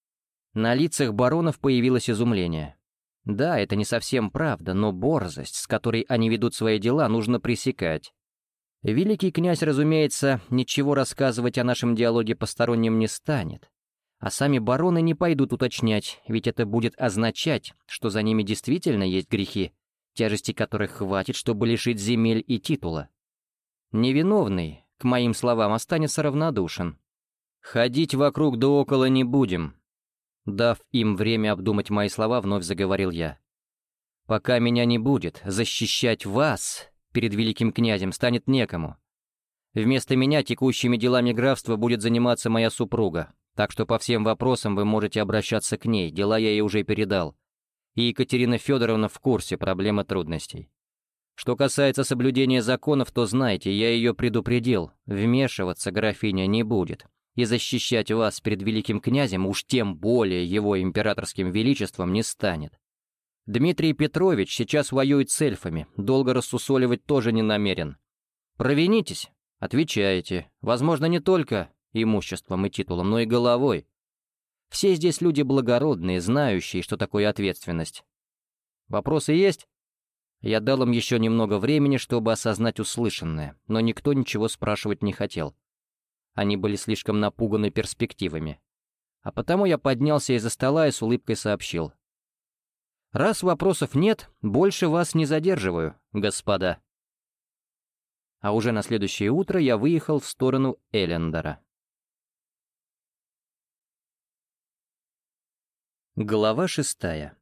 На лицах баронов появилось изумление. Да, это не совсем правда, но борзость, с которой они ведут свои дела, нужно пресекать. Великий князь, разумеется, ничего рассказывать о нашем диалоге посторонним не станет. А сами бароны не пойдут уточнять, ведь это будет означать, что за ними действительно есть грехи, тяжести которых хватит, чтобы лишить земель и титула. Невиновный, к моим словам, останется равнодушен. Ходить вокруг да около не будем. Дав им время обдумать мои слова, вновь заговорил я. Пока меня не будет, защищать вас перед великим князем станет некому. Вместо меня текущими делами графства будет заниматься моя супруга, так что по всем вопросам вы можете обращаться к ней, дела я ей уже передал. И Екатерина Федоровна в курсе проблем и трудностей. Что касается соблюдения законов, то знайте, я ее предупредил, вмешиваться графиня не будет, и защищать вас перед великим князем, уж тем более его императорским величеством, не станет. Дмитрий Петрович сейчас воюет с эльфами, долго рассусоливать тоже не намерен. Провинитесь, отвечаете, возможно, не только имуществом и титулом, но и головой. Все здесь люди благородные, знающие, что такое ответственность. Вопросы есть? Я дал им еще немного времени, чтобы осознать услышанное, но никто ничего спрашивать не хотел. Они были слишком напуганы перспективами. А потому я поднялся из-за стола и с улыбкой сообщил. «Раз вопросов нет, больше вас не задерживаю, господа». А уже на следующее утро я выехал в сторону Эллендера. Глава шестая.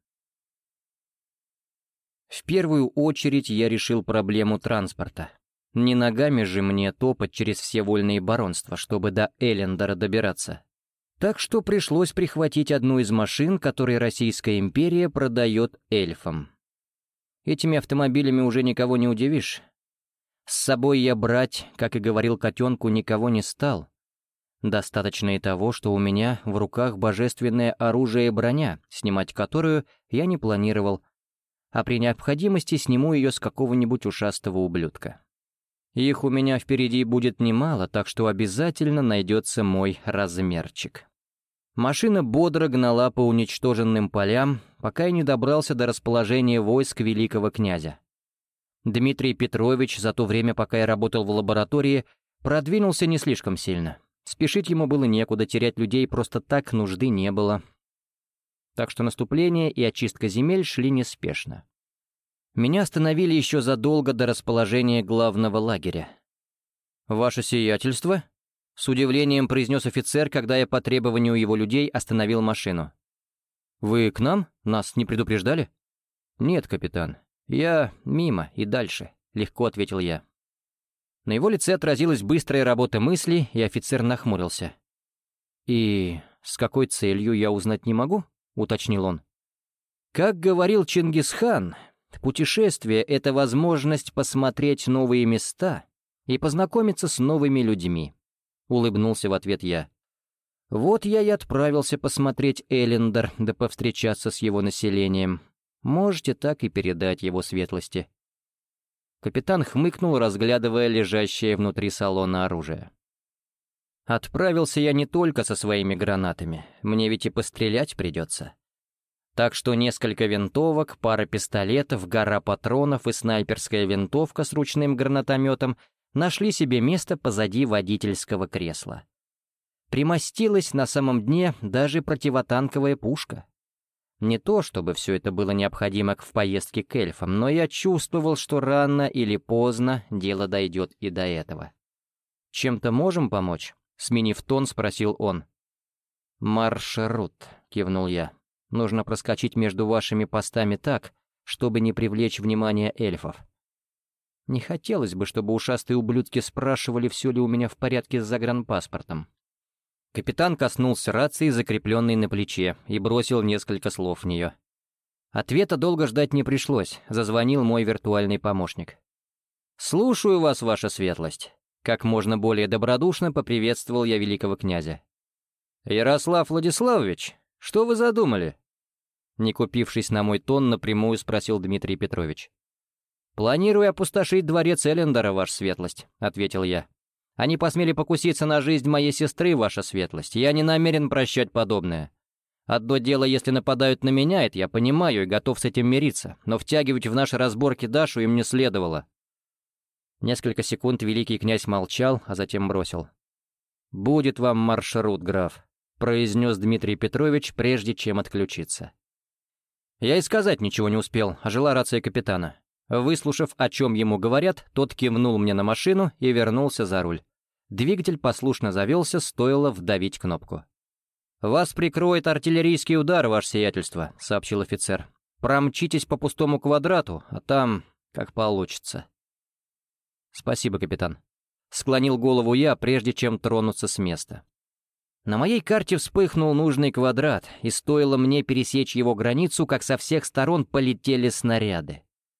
В первую очередь я решил проблему транспорта. Не ногами же мне топать через все вольные баронства, чтобы до Эллендора добираться. Так что пришлось прихватить одну из машин, которые Российская империя продает эльфам. Этими автомобилями уже никого не удивишь. С собой я брать, как и говорил котенку, никого не стал. Достаточно и того, что у меня в руках божественное оружие и броня, снимать которую я не планировал, а при необходимости сниму ее с какого-нибудь ушастого ублюдка. Их у меня впереди будет немало, так что обязательно найдется мой размерчик. Машина бодро гнала по уничтоженным полям, пока я не добрался до расположения войск великого князя. Дмитрий Петрович за то время, пока я работал в лаборатории, продвинулся не слишком сильно. Спешить ему было некуда, терять людей просто так нужды не было. Так что наступление и очистка земель шли неспешно. Меня остановили еще задолго до расположения главного лагеря. «Ваше сиятельство?» — с удивлением произнес офицер, когда я по требованию его людей остановил машину. «Вы к нам? Нас не предупреждали?» «Нет, капитан. Я мимо и дальше», — легко ответил я. На его лице отразилась быстрая работа мысли, и офицер нахмурился. «И с какой целью, я узнать не могу?» — уточнил он. «Как говорил Чингисхан, путешествие — это возможность посмотреть новые места и познакомиться с новыми людьми», — улыбнулся в ответ я. «Вот я и отправился посмотреть Эллендор, да повстречаться с его населением. Можете так и передать его светлости». Капитан хмыкнул, разглядывая лежащее внутри салона оружие. «Отправился я не только со своими гранатами, мне ведь и пострелять придется. Так что несколько винтовок, пара пистолетов, гора патронов и снайперская винтовка с ручным гранатометом нашли себе место позади водительского кресла. Примостилась на самом дне даже противотанковая пушка. Не то, чтобы все это было необходимо в поездке к эльфам, но я чувствовал, что рано или поздно дело дойдет и до этого. «Чем-то можем помочь?» — сменив тон, спросил он. «Маршрут», — кивнул я. «Нужно проскочить между вашими постами так, чтобы не привлечь внимание эльфов. Не хотелось бы, чтобы ушастые ублюдки спрашивали, все ли у меня в порядке с загранпаспортом». Капитан коснулся рации, закрепленной на плече, и бросил несколько слов в нее. Ответа долго ждать не пришлось, зазвонил мой виртуальный помощник. «Слушаю вас, ваша светлость», — как можно более добродушно поприветствовал я великого князя. «Ярослав Владиславович, что вы задумали?» Не купившись на мой тон, напрямую спросил Дмитрий Петрович. «Планирую опустошить дворец Эллендора, ваша светлость», — ответил я. «Они посмели покуситься на жизнь моей сестры, ваша светлость. Я не намерен прощать подобное. Одно дело, если нападают на меня, это я понимаю и готов с этим мириться, но втягивать в наши разборки Дашу им не следовало». Несколько секунд великий князь молчал, а затем бросил. «Будет вам маршрут, граф», — произнес Дмитрий Петрович, прежде чем отключиться. Я и сказать ничего не успел, ожила рация капитана. Выслушав, о чем ему говорят, тот кивнул мне на машину и вернулся за руль. Двигатель послушно завелся, стоило вдавить кнопку. «Вас прикроет артиллерийский удар, ваше сиятельство», — сообщил офицер. «Промчитесь по пустому квадрату, а там как получится». «Спасибо, капитан». Склонил голову я, прежде чем тронуться с места. На моей карте вспыхнул нужный квадрат, и стоило мне пересечь его границу, как со всех сторон полетели снаряды.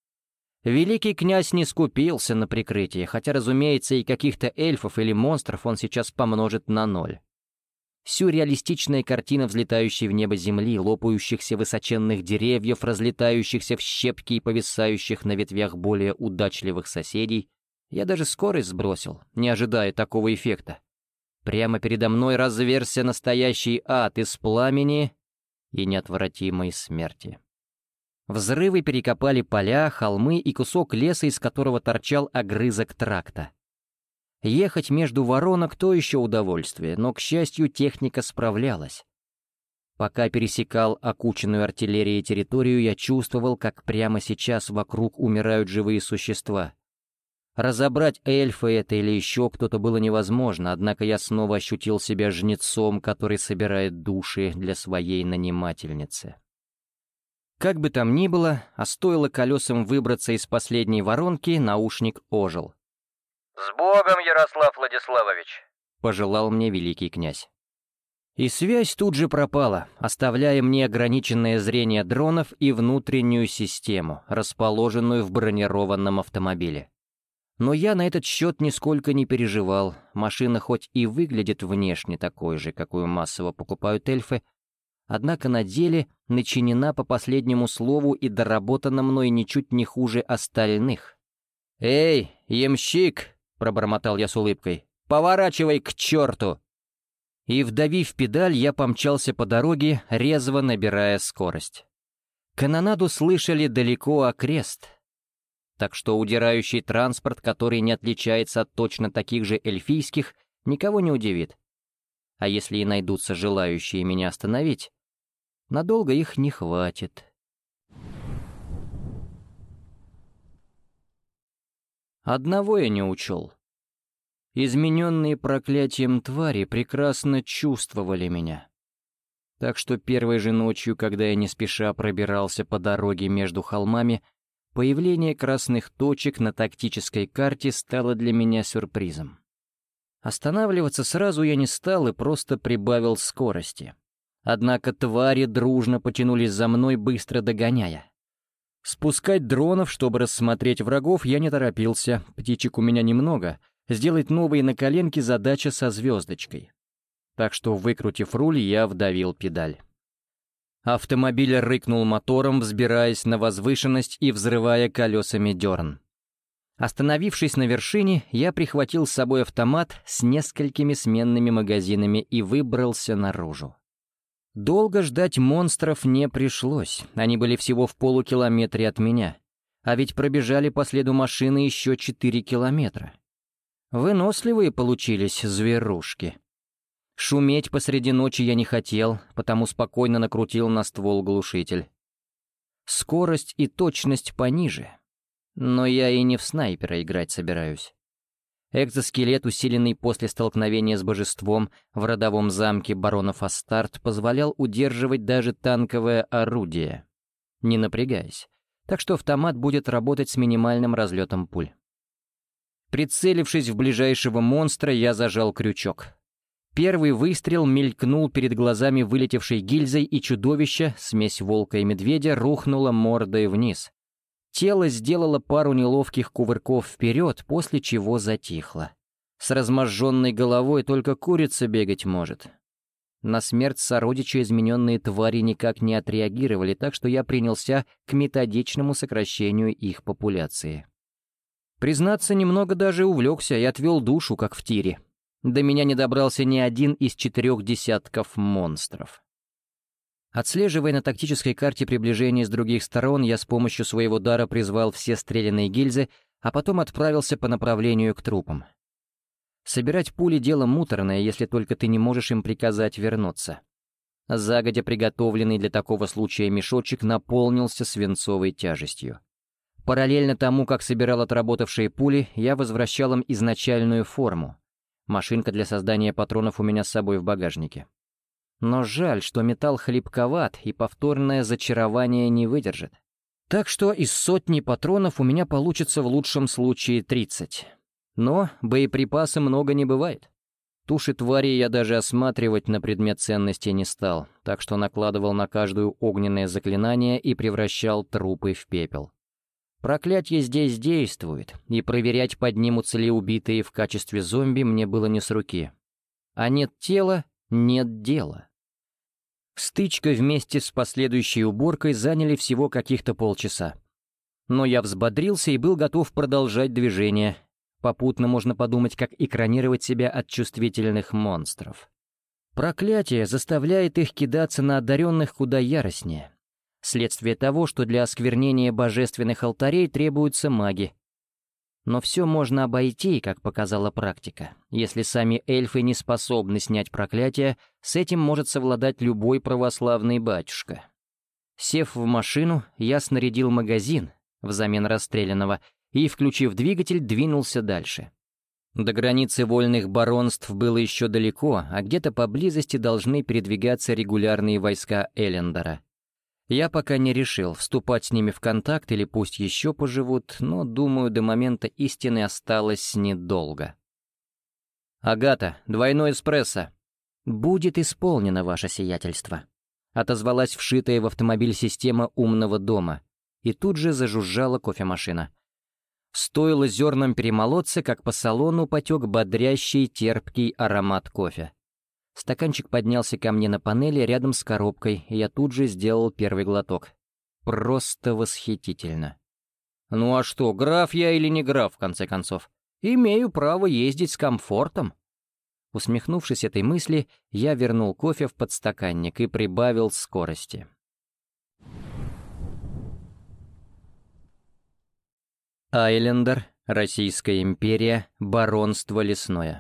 Великий князь не скупился на прикрытие, хотя, разумеется, и каких-то эльфов или монстров он сейчас помножит на ноль. Сюрреалистичная картина взлетающей в небо земли, лопающихся высоченных деревьев, разлетающихся в щепки и повисающих на ветвях более удачливых соседей. Я даже скорость сбросил, не ожидая такого эффекта. Прямо передо мной разверзся настоящий ад из пламени и неотвратимой смерти. Взрывы перекопали поля, холмы и кусок леса, из которого торчал огрызок тракта. Ехать между воронок — то еще удовольствие, но, к счастью, техника справлялась. Пока пересекал окученную артиллерией территорию, я чувствовал, как прямо сейчас вокруг умирают живые существа. Разобрать, эльфы это или еще кто-то, было невозможно, однако я снова ощутил себя жнецом, который собирает души для своей нанимательницы. Как бы там ни было, а стоило колесам выбраться из последней воронки, наушник ожил. «С Богом, Ярослав Владиславович!» — пожелал мне великий князь. И связь тут же пропала, оставляя мне ограниченное зрение дронов и внутреннюю систему, расположенную в бронированном автомобиле. Но я на этот счет нисколько не переживал. Машина хоть и выглядит внешне такой же, какую массово покупают эльфы, однако на деле начинена по последнему слову и доработана мной ничуть не хуже остальных. «Эй, ямщик!» — пробормотал я с улыбкой. «Поворачивай к черту!» И, вдавив педаль, я помчался по дороге, резво набирая скорость. Канонаду слышали далеко окрест, так что удирающий транспорт, который не отличается от точно таких же эльфийских, никого не удивит. А если и найдутся желающие меня остановить, надолго их не хватит. Одного я не учел. Измененные проклятием твари прекрасно чувствовали меня. Так что первой же ночью, когда я не спеша пробирался по дороге между холмами, появление красных точек на тактической карте стало для меня сюрпризом. Останавливаться сразу я не стал и просто прибавил скорости. Однако твари дружно потянулись за мной, быстро догоняя. Спускать дронов, чтобы рассмотреть врагов, я не торопился, птичек у меня немного, сделать новые на коленке задача со звездочкой. Так что, выкрутив руль, я вдавил педаль. Автомобиль рыкнул мотором, взбираясь на возвышенность и взрывая колесами дерн. Остановившись на вершине, я прихватил с собой автомат с несколькими сменными магазинами и выбрался наружу. Долго ждать монстров не пришлось, они были всего в полукилометре от меня, а ведь пробежали по следу машины еще четыре километра. Выносливые получились зверушки. Шуметь посреди ночи я не хотел, потому спокойно накрутил на ствол глушитель. Скорость и точность пониже, но я и не в снайпера играть собираюсь. Экзоскелет, усиленный после столкновения с божеством в родовом замке баронов Астарт, позволял удерживать даже танковое орудие, не напрягаясь, так что автомат будет работать с минимальным разлетом пуль. Прицелившись в ближайшего монстра, я зажал крючок. Первый выстрел мелькнул перед глазами вылетевшей гильзой, и чудовище, смесь волка и медведя, рухнуло мордой вниз. Тело сделало пару неловких кувырков вперед, после чего затихло. С разможженной головой только курица бегать может. На смерть сородича измененные твари никак не отреагировали, так что я принялся к методичному сокращению их популяции. Признаться, немного даже увлекся и отвел душу, как в тире. До меня не добрался ни один из четырех десятков монстров. Отслеживая на тактической карте приближение с других сторон, я с помощью своего дара призвал все стрелянные гильзы, а потом отправился по направлению к трупам. Собирать пули — дело муторное, если только ты не можешь им приказать вернуться. Загодя приготовленный для такого случая мешочек наполнился свинцовой тяжестью. Параллельно тому, как собирал отработавшие пули, я возвращал им изначальную форму. Машинка для создания патронов у меня с собой в багажнике. Но жаль, что металл хлипковат, и повторное зачарование не выдержит. Так что из сотни патронов у меня получится в лучшем случае тридцать. Но боеприпаса много не бывает. Туши твари я даже осматривать на предмет ценности не стал, так что накладывал на каждую огненное заклинание и превращал трупы в пепел. Проклятие здесь действует, и проверять, поднимутся ли убитые в качестве зомби, мне было не с руки. А нет тела — нет дела. Стычка вместе с последующей уборкой заняли всего каких-то полчаса. Но я взбодрился и был готов продолжать движение. Попутно можно подумать, как экранировать себя от чувствительных монстров. Проклятие заставляет их кидаться на одаренных куда яростнее. Следствие того, что для осквернения божественных алтарей требуются маги. Но все можно обойти, как показала практика. Если сами эльфы не способны снять проклятие, с этим может совладать любой православный батюшка. Сев в машину, я снарядил магазин взамен расстрелянного и, включив двигатель, двинулся дальше. До границы вольных баронств было еще далеко, а где-то поблизости должны передвигаться регулярные войска Эллендера. Я пока не решил, вступать с ними в контакт или пусть еще поживут, но, думаю, до момента истины осталось недолго. «Агата, двойной эспрессо». «Будет исполнено, ваше сиятельство», — отозвалась вшитая в автомобиль система умного дома, и тут же зажужжала кофемашина. Стоило зернам перемолоться, как по салону потек бодрящий терпкий аромат кофе. Стаканчик поднялся ко мне на панели рядом с коробкой, и я тут же сделал первый глоток. Просто восхитительно. Ну а что, граф я или не граф, в конце концов? Имею право ездить с комфортом. Усмехнувшись этой мысли, я вернул кофе в подстаканник и прибавил скорости. Айлендер, Российская империя, баронство лесное.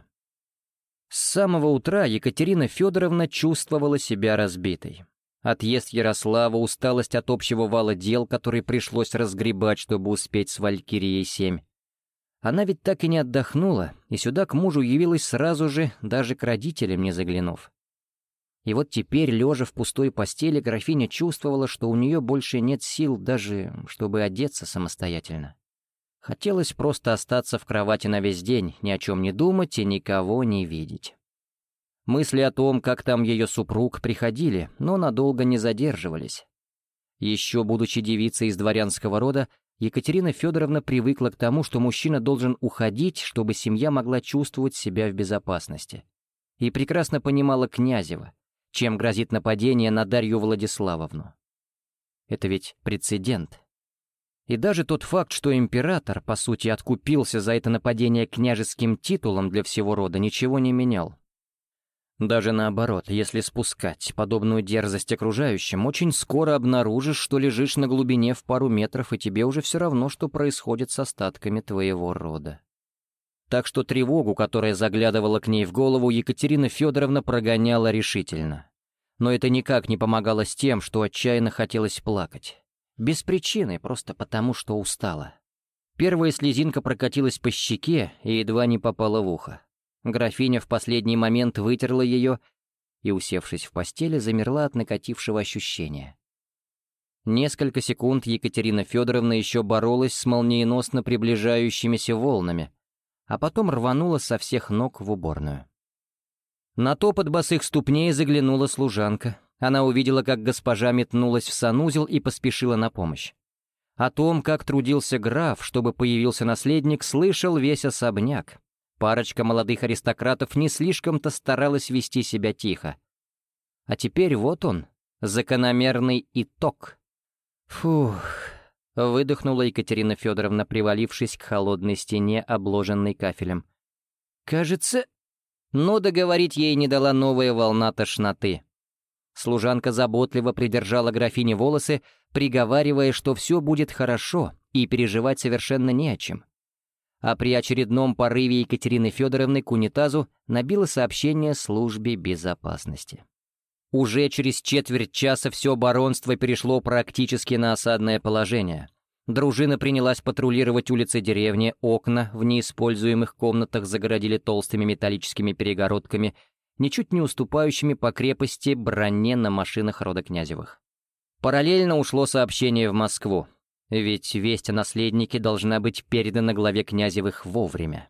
С самого утра Екатерина Федоровна чувствовала себя разбитой. Отъезд Ярослава, усталость от общего вала дел, который пришлось разгребать, чтобы успеть с Валькирией семь. Она ведь так и не отдохнула, и сюда к мужу явилась сразу же, даже к родителям не заглянув. И вот теперь, лежа в пустой постели, графиня чувствовала, что у нее больше нет сил даже, чтобы одеться самостоятельно. Хотелось просто остаться в кровати на весь день, ни о чем не думать и никого не видеть. Мысли о том, как там ее супруг, приходили, но надолго не задерживались. Еще будучи девицей из дворянского рода, Екатерина Федоровна привыкла к тому, что мужчина должен уходить, чтобы семья могла чувствовать себя в безопасности. И прекрасно понимала Князева, чем грозит нападение на Дарью Владиславовну. Это ведь прецедент. И даже тот факт, что император, по сути, откупился за это нападение княжеским титулом для всего рода, ничего не менял. Даже наоборот, если спускать подобную дерзость окружающим, очень скоро обнаружишь, что лежишь на глубине в пару метров, и тебе уже все равно, что происходит с остатками твоего рода. Так что тревогу, которая заглядывала к ней в голову, Екатерина Федоровна прогоняла решительно. Но это никак не помогало с тем, что отчаянно хотелось плакать. Без причины, просто потому, что устала. Первая слезинка прокатилась по щеке и едва не попала в ухо. Графиня в последний момент вытерла ее и, усевшись в постели, замерла от накатившего ощущения. Несколько секунд Екатерина Федоровна еще боролась с молниеносно приближающимися волнами, а потом рванула со всех ног в уборную. На топот босых ступней заглянула служанка. Она увидела, как госпожа метнулась в санузел и поспешила на помощь. О том, как трудился граф, чтобы появился наследник, слышал весь особняк. Парочка молодых аристократов не слишком-то старалась вести себя тихо. А теперь вот он, закономерный итог. Фух, выдохнула Екатерина Федоровна, привалившись к холодной стене, обложенной кафелем. Кажется... Но договорить ей не дала новая волна тошноты. Служанка заботливо придержала графине волосы, приговаривая, что все будет хорошо и переживать совершенно не о чем. А при очередном порыве Екатерины Федоровны к унитазу набила сообщение службе безопасности. Уже через четверть часа все баронство перешло практически на осадное положение. Дружина принялась патрулировать улицы деревни, окна в неиспользуемых комнатах загородили толстыми металлическими перегородками, ничуть не уступающими по крепости броне на машинах рода Князевых. Параллельно ушло сообщение в Москву, ведь весть о наследнике должна быть передана главе Князевых вовремя.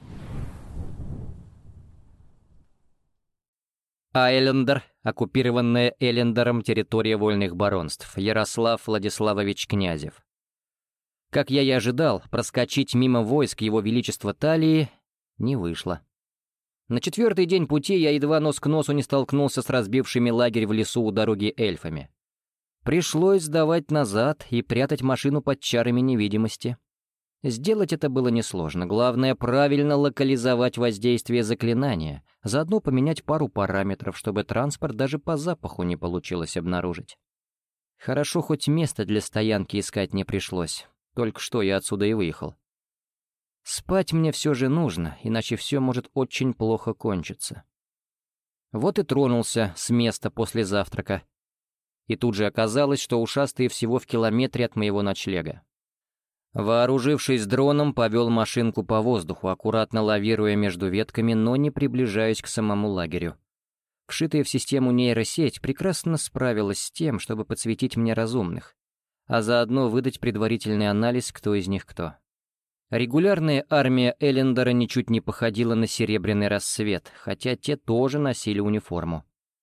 Айлендер, оккупированная Эллендером территория вольных баронств, Ярослав Владиславович Князев. Как я и ожидал, проскочить мимо войск его величества Талии не вышло. На четвертый день пути я едва нос к носу не столкнулся с разбившими лагерь в лесу у дороги эльфами. Пришлось сдавать назад и прятать машину под чарами невидимости. Сделать это было несложно, главное правильно локализовать воздействие заклинания, заодно поменять пару параметров, чтобы транспорт даже по запаху не получилось обнаружить. Хорошо, хоть место для стоянки искать не пришлось, только что я отсюда и выехал. Спать мне все же нужно, иначе все может очень плохо кончиться. Вот и тронулся с места после завтрака. И тут же оказалось, что ушастые всего в километре от моего ночлега. Вооружившись дроном, повел машинку по воздуху, аккуратно лавируя между ветками, но не приближаясь к самому лагерю. Вшитая в систему нейросеть прекрасно справилась с тем, чтобы подсветить мне разумных, а заодно выдать предварительный анализ, кто из них кто. Регулярная армия Эллендера ничуть не походила на Серебряный рассвет, хотя те тоже носили униформу.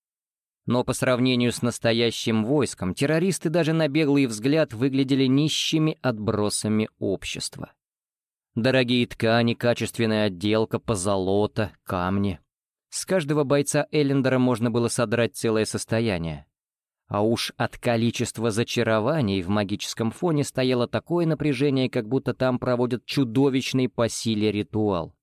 Но по сравнению с настоящим войском, террористы даже на беглый взгляд выглядели нищими отбросами общества. Дорогие ткани, качественная отделка, позолота, камни. С каждого бойца Эллендера можно было содрать целое состояние. А уж от количества зачарований в магическом фоне стояло такое напряжение, как будто там проводят чудовищный по силе ритуал.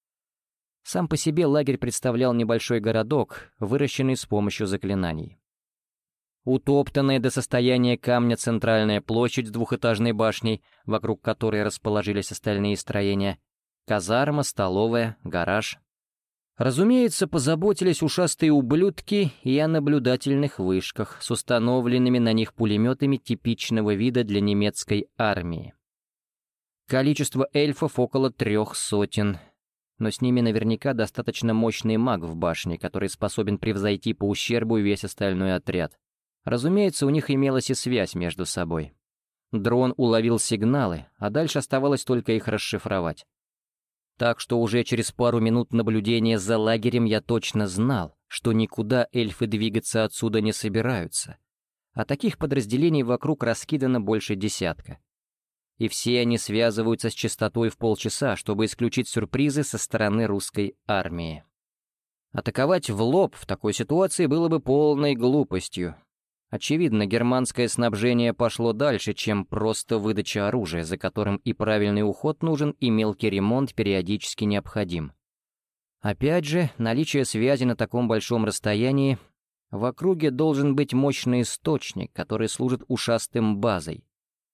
Сам по себе лагерь представлял небольшой городок, выращенный с помощью заклинаний. Утоптанная до состояния камня центральная площадь с двухэтажной башней, вокруг которой расположились остальные строения, казарма, столовая, гараж. Разумеется, позаботились ушастые ублюдки и о наблюдательных вышках с установленными на них пулеметами типичного вида для немецкой армии. Количество эльфов около трех сотен, но с ними наверняка достаточно мощный маг в башне, который способен превзойти по ущербу весь остальной отряд. Разумеется, у них имелась и связь между собой. Дрон уловил сигналы, а дальше оставалось только их расшифровать. Так что уже через пару минут наблюдения за лагерем я точно знал, что никуда эльфы двигаться отсюда не собираются, а таких подразделений вокруг раскидано больше десятка. И все они связываются с частотой в полчаса, чтобы исключить сюрпризы со стороны русской армии. Атаковать в лоб в такой ситуации было бы полной глупостью. Очевидно, германское снабжение пошло дальше, чем просто выдача оружия, за которым и правильный уход нужен, и мелкий ремонт периодически необходим. Опять же, наличие связи на таком большом расстоянии, в округе должен быть мощный источник, который служит ушастым базой.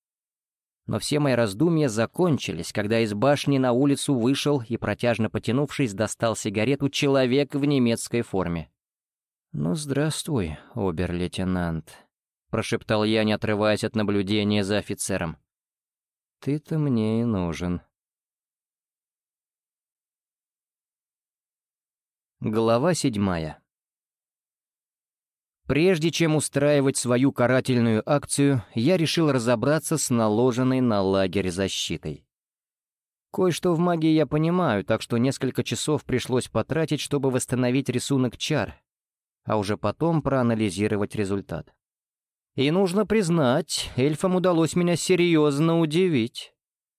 Но все мои раздумья закончились, когда из башни на улицу вышел и, протяжно потянувшись, достал сигарету человек в немецкой форме. «Ну, здравствуй, обер-лейтенант», — прошептал я, не отрываясь от наблюдения за офицером. «Ты-то мне и нужен». Глава седьмая. Прежде чем устраивать свою карательную акцию, я решил разобраться с наложенной на лагерь защитой. Кое-что в магии я понимаю, так что несколько часов пришлось потратить, чтобы восстановить рисунок чар, а уже потом проанализировать результат. И нужно признать, эльфам удалось меня серьезно удивить.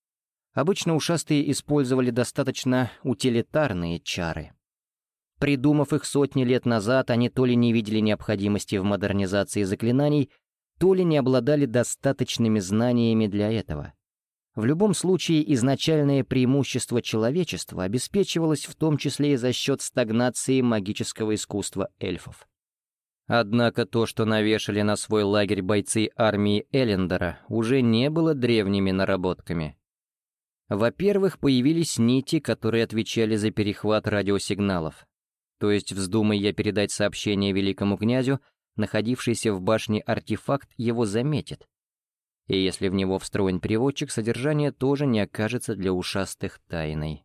Обычно ушастые использовали достаточно утилитарные чары. Придумав их сотни лет назад, они то ли не видели необходимости в модернизации заклинаний, то ли не обладали достаточными знаниями для этого. В любом случае, изначальное преимущество человечества обеспечивалось в том числе и за счет стагнации магического искусства эльфов. Однако то, что навешали на свой лагерь бойцы армии Эллендера, уже не было древними наработками. Во-первых, появились нити, которые отвечали за перехват радиосигналов. То есть, вздумай я передать сообщение великому князю, находившийся в башне артефакт его заметит. И если в него встроен переводчик, содержание тоже не окажется для ушастых тайной.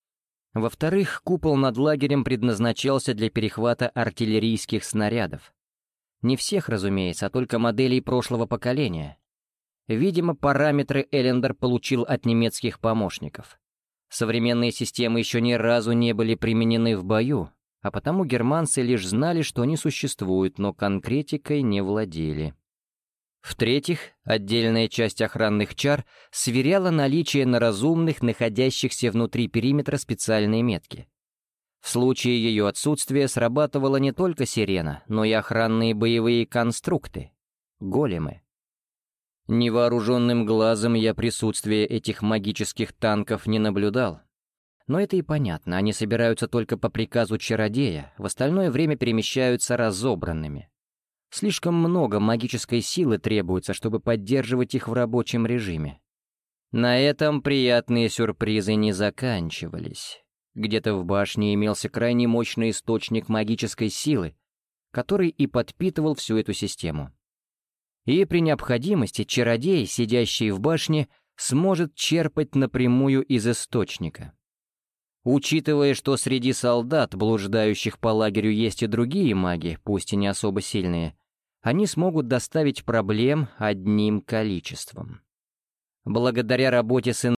Во-вторых, купол над лагерем предназначался для перехвата артиллерийских снарядов. Не всех, разумеется, а только моделей прошлого поколения. Видимо, параметры Эллендер получил от немецких помощников. Современные системы еще ни разу не были применены в бою, а потому германцы лишь знали, что они существуют, но конкретикой не владели. В-третьих, отдельная часть охранных чар сверяла наличие на разумных, находящихся внутри периметра специальной метки. В случае ее отсутствия срабатывала не только сирена, но и охранные боевые конструкты — големы. Невооруженным глазом я присутствие этих магических танков не наблюдал. Но это и понятно, они собираются только по приказу чародея, в остальное время перемещаются разобранными. Слишком много магической силы требуется, чтобы поддерживать их в рабочем режиме. На этом приятные сюрпризы не заканчивались. Где-то в башне имелся крайне мощный источник магической силы, который и подпитывал всю эту систему. И при необходимости чародей, сидящий в башне, сможет черпать напрямую из источника. Учитывая, что среди солдат, блуждающих по лагерю, есть и другие маги, пусть и не особо сильные, они смогут доставить проблем одним количеством. Благодаря работе с